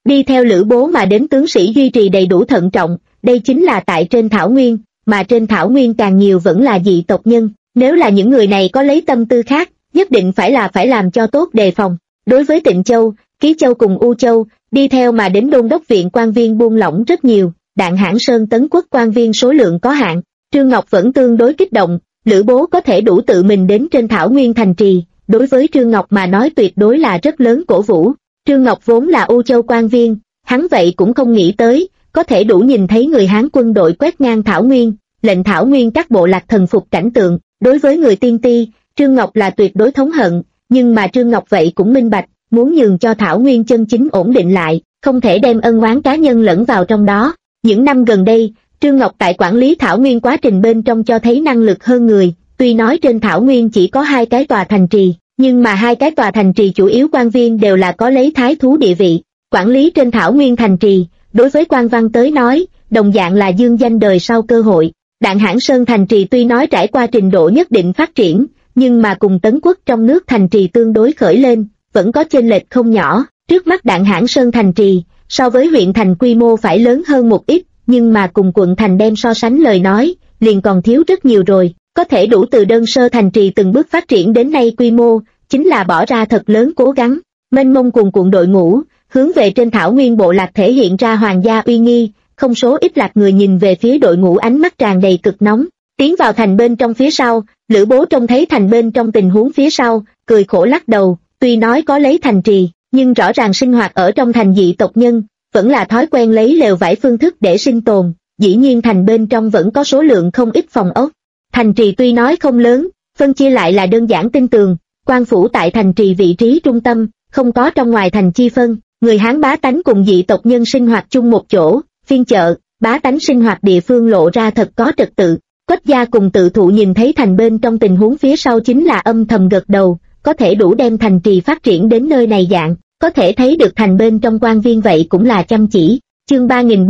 Đi theo Lữ Bố mà đến tướng sĩ duy trì đầy đủ thận trọng, đây chính là tại trên thảo nguyên, mà trên thảo nguyên càng nhiều vẫn là dị tộc nhân, nếu là những người này có lấy tâm tư khác, nhất định phải làm cho tốt đề phòng. Đối với Tịnh Châu, Ký Châu cùng U Châu, đi theo mà đến đôn đốc viện quan viên buông lỏng rất nhiều, Đạn Hãn Sơn tấn quốc quan viên số lượng có hạn, Trương Ngọc vẫn tương đối kích động, Lữ Bố có thể đủ tự mình đến trên thảo nguyên thành trì, đối với Trương Ngọc mà nói tuyệt đối là rất lớn cổ vũ. Trương Ngọc vốn là U Châu quan viên, hắn vậy cũng không nghĩ tới, có thể đủ nhìn thấy người Hán quân đội quét ngang thảo nguyên, lệnh thảo nguyên các bộ lạc thần phục cảnh tượng. Đối với người tiên ti, Trương Ngọc là tuyệt đối thống hận, nhưng mà Trương Ngọc vậy cũng minh bạch, muốn nhường cho thảo nguyên chân chính ổn định lại, không thể đem ân oán cá nhân lẫn vào trong đó. Những năm gần đây, Trương Ngọc tại quản lý thảo nguyên quá trình bên trong cho thấy năng lực hơn người, tuy nói trên thảo nguyên chỉ có 2 cái tòa thành trì, nhưng mà 2 cái tòa thành trì chủ yếu quan viên đều là có lấy thái thú địa vị, quản lý trên thảo nguyên thành trì, đối với quan văn tới nói, đồng dạng là dương danh đời sau cơ hội. Đạn Hãn Sơn thành trì tuy nói trải qua trình độ nhất định phát triển, nhưng mà cùng Tấn quốc trong nước thành trì tương đối khởi lên, vẫn có chênh lệch không nhỏ. Trước mắt Đạn Hãn Sơn thành trì, so với huyện thành quy mô phải lớn hơn một ít, nhưng mà cùng quận thành đem so sánh lời nói, liền còn thiếu rất nhiều rồi. Có thể đủ từ đơn sơ thành trì từng bước phát triển đến nay quy mô, chính là bỏ ra thật lớn cố gắng. Mênh mông cuồn cuộn đội ngũ, hướng về trên thảo nguyên bộ lạc thể hiện ra hoàng gia uy nghi, không số ít lạc người nhìn về phía đội ngũ ánh mắt tràn đầy cực nóng. Tiến vào thành bên trong phía sau, Lữ Bố trông thấy thành bên trong tình huống phía sau, cười khổ lắc đầu, tuy nói có lấy thành trì, nhưng rõ ràng sinh hoạt ở trong thành dị tộc nhân, vẫn là thói quen lấy lều vải phương thức để sinh tồn, dĩ nhiên thành bên trong vẫn có số lượng không ít phòng ốc. Thành trì tuy nói không lớn, phân chia lại là đơn giản tinh tường, quan phủ tại thành trì vị trí trung tâm, không có trong ngoài thành chi phân, người Hán bá tánh cùng dị tộc nhân sinh hoạt chung một chỗ, phiên chợ, bá tánh sinh hoạt địa phương lộ ra thật có trật tự. Quách gia cùng Tự Thụ nhìn thấy thành bên trong tình huống phía sau chính là âm thầm gật đầu, có thể đủ đem thành trì phát triển đến nơi này dạng, có thể thấy được thành bên trong quan viên vậy cũng là chăm chỉ. Chương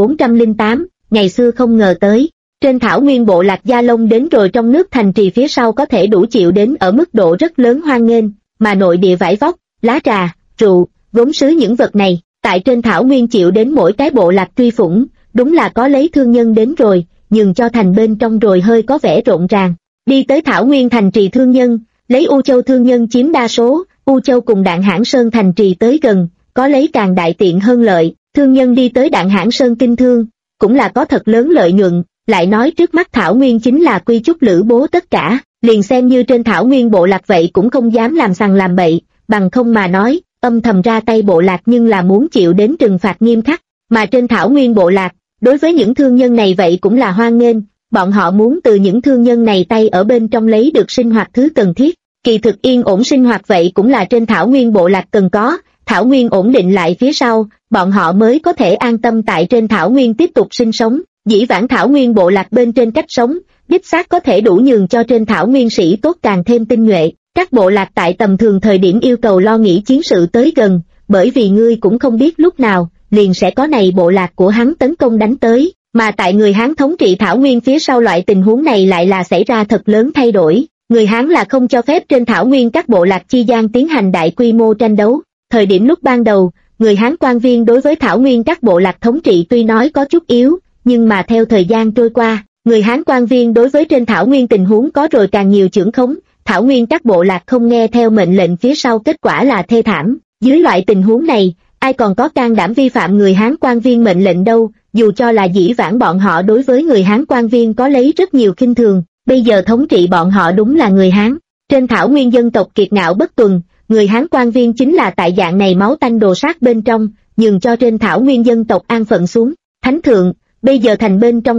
3408, ngày xưa không ngờ tới. Trên thảo nguyên bộ lạc Gia Long đến rồi trong nước thành trì phía sau có thể đủ chịu đến ở mức độ rất lớn hoan nghênh, mà nội địa vải vóc, lá trà, rượu, gốm sứ những vật này, tại trên thảo nguyên chịu đến mỗi cái bộ lạc truy phủng, đúng là có lấy thương nhân đến rồi, nhường cho thành bên trong rồi hơi có vẻ rộn ràng. Đi tới thảo nguyên thành trì thương nhân, lấy U Châu thương nhân chiếm đa số, U Châu cùng Đạn Hãn Sơn thành trì tới gần, có lấy càng đại tiện hơn lợi, thương nhân đi tới Đạn Hãn Sơn kinh thương, cũng là có thật lớn lợi nhuận. Lại nói trước mắt thảo nguyên chính là quy chúc Lữ Bố tất cả, liền xem như trên thảo nguyên bộ lạc vậy cũng không dám làm sằng làm bậy, bằng không mà nói, âm thầm ra tay bộ lạc nhưng là muốn chịu đến trừng phạt nghiêm khắc, mà trên thảo nguyên bộ lạc, đối với những thương nhân này vậy cũng là hoan nghênh, bọn họ muốn từ những thương nhân này tay ở bên trong lấy được sinh hoạt thứ cần thiết, kỳ thực yên ổn sinh hoạt vậy cũng là trên thảo nguyên bộ lạc cần có, thảo nguyên ổn định lại phía sau, bọn họ mới có thể an tâm tại trên thảo nguyên tiếp tục sinh sống. Dĩ vãng thảo nguyên bộ lạc bên trên cách sống, đích xác có thể đủ nhường cho trên thảo nguyên sĩ tốt càng thêm tinh nhuệ. Các bộ lạc tại tầm thường thời điểm yêu cầu lo nghĩ chiến sự tới gần, bởi vì ngươi cũng không biết lúc nào, liền sẽ có này bộ lạc của hắn tấn công đánh tới, mà tại người Hán thống trị thảo nguyên phía sau loại tình huống này lại là xảy ra thật lớn thay đổi. Người Hán là không cho phép trên thảo nguyên các bộ lạc chi gian tiến hành đại quy mô tranh đấu. Thời điểm lúc ban đầu, người Hán quan viên đối với thảo nguyên các bộ lạc thống trị tuy nói có chút yếu, nhưng mà theo thời gian trôi qua, người Hán quan viên đối với trên thảo nguyên tình huống có rồi càng nhiều chưởng khống, thảo nguyên các bộ lạc không nghe theo mệnh lệnh phía sau kết quả là thê thảm. Dưới loại tình huống này, ai còn có can đảm vi phạm người Hán quan viên mệnh lệnh đâu, dù cho là dĩ vãng bọn họ đối với người Hán quan viên có lấy rất nhiều khinh thường, bây giờ thống trị bọn họ đúng là người Hán. Trên thảo nguyên dân tộc kiệt ngạo bất tuần, người Hán quan viên chính là tại dạng này máu tanh đồ sát bên trong, nhường cho trên thảo nguyên dân tộc an phận xuống. Thánh thượng, bây giờ thành bên trong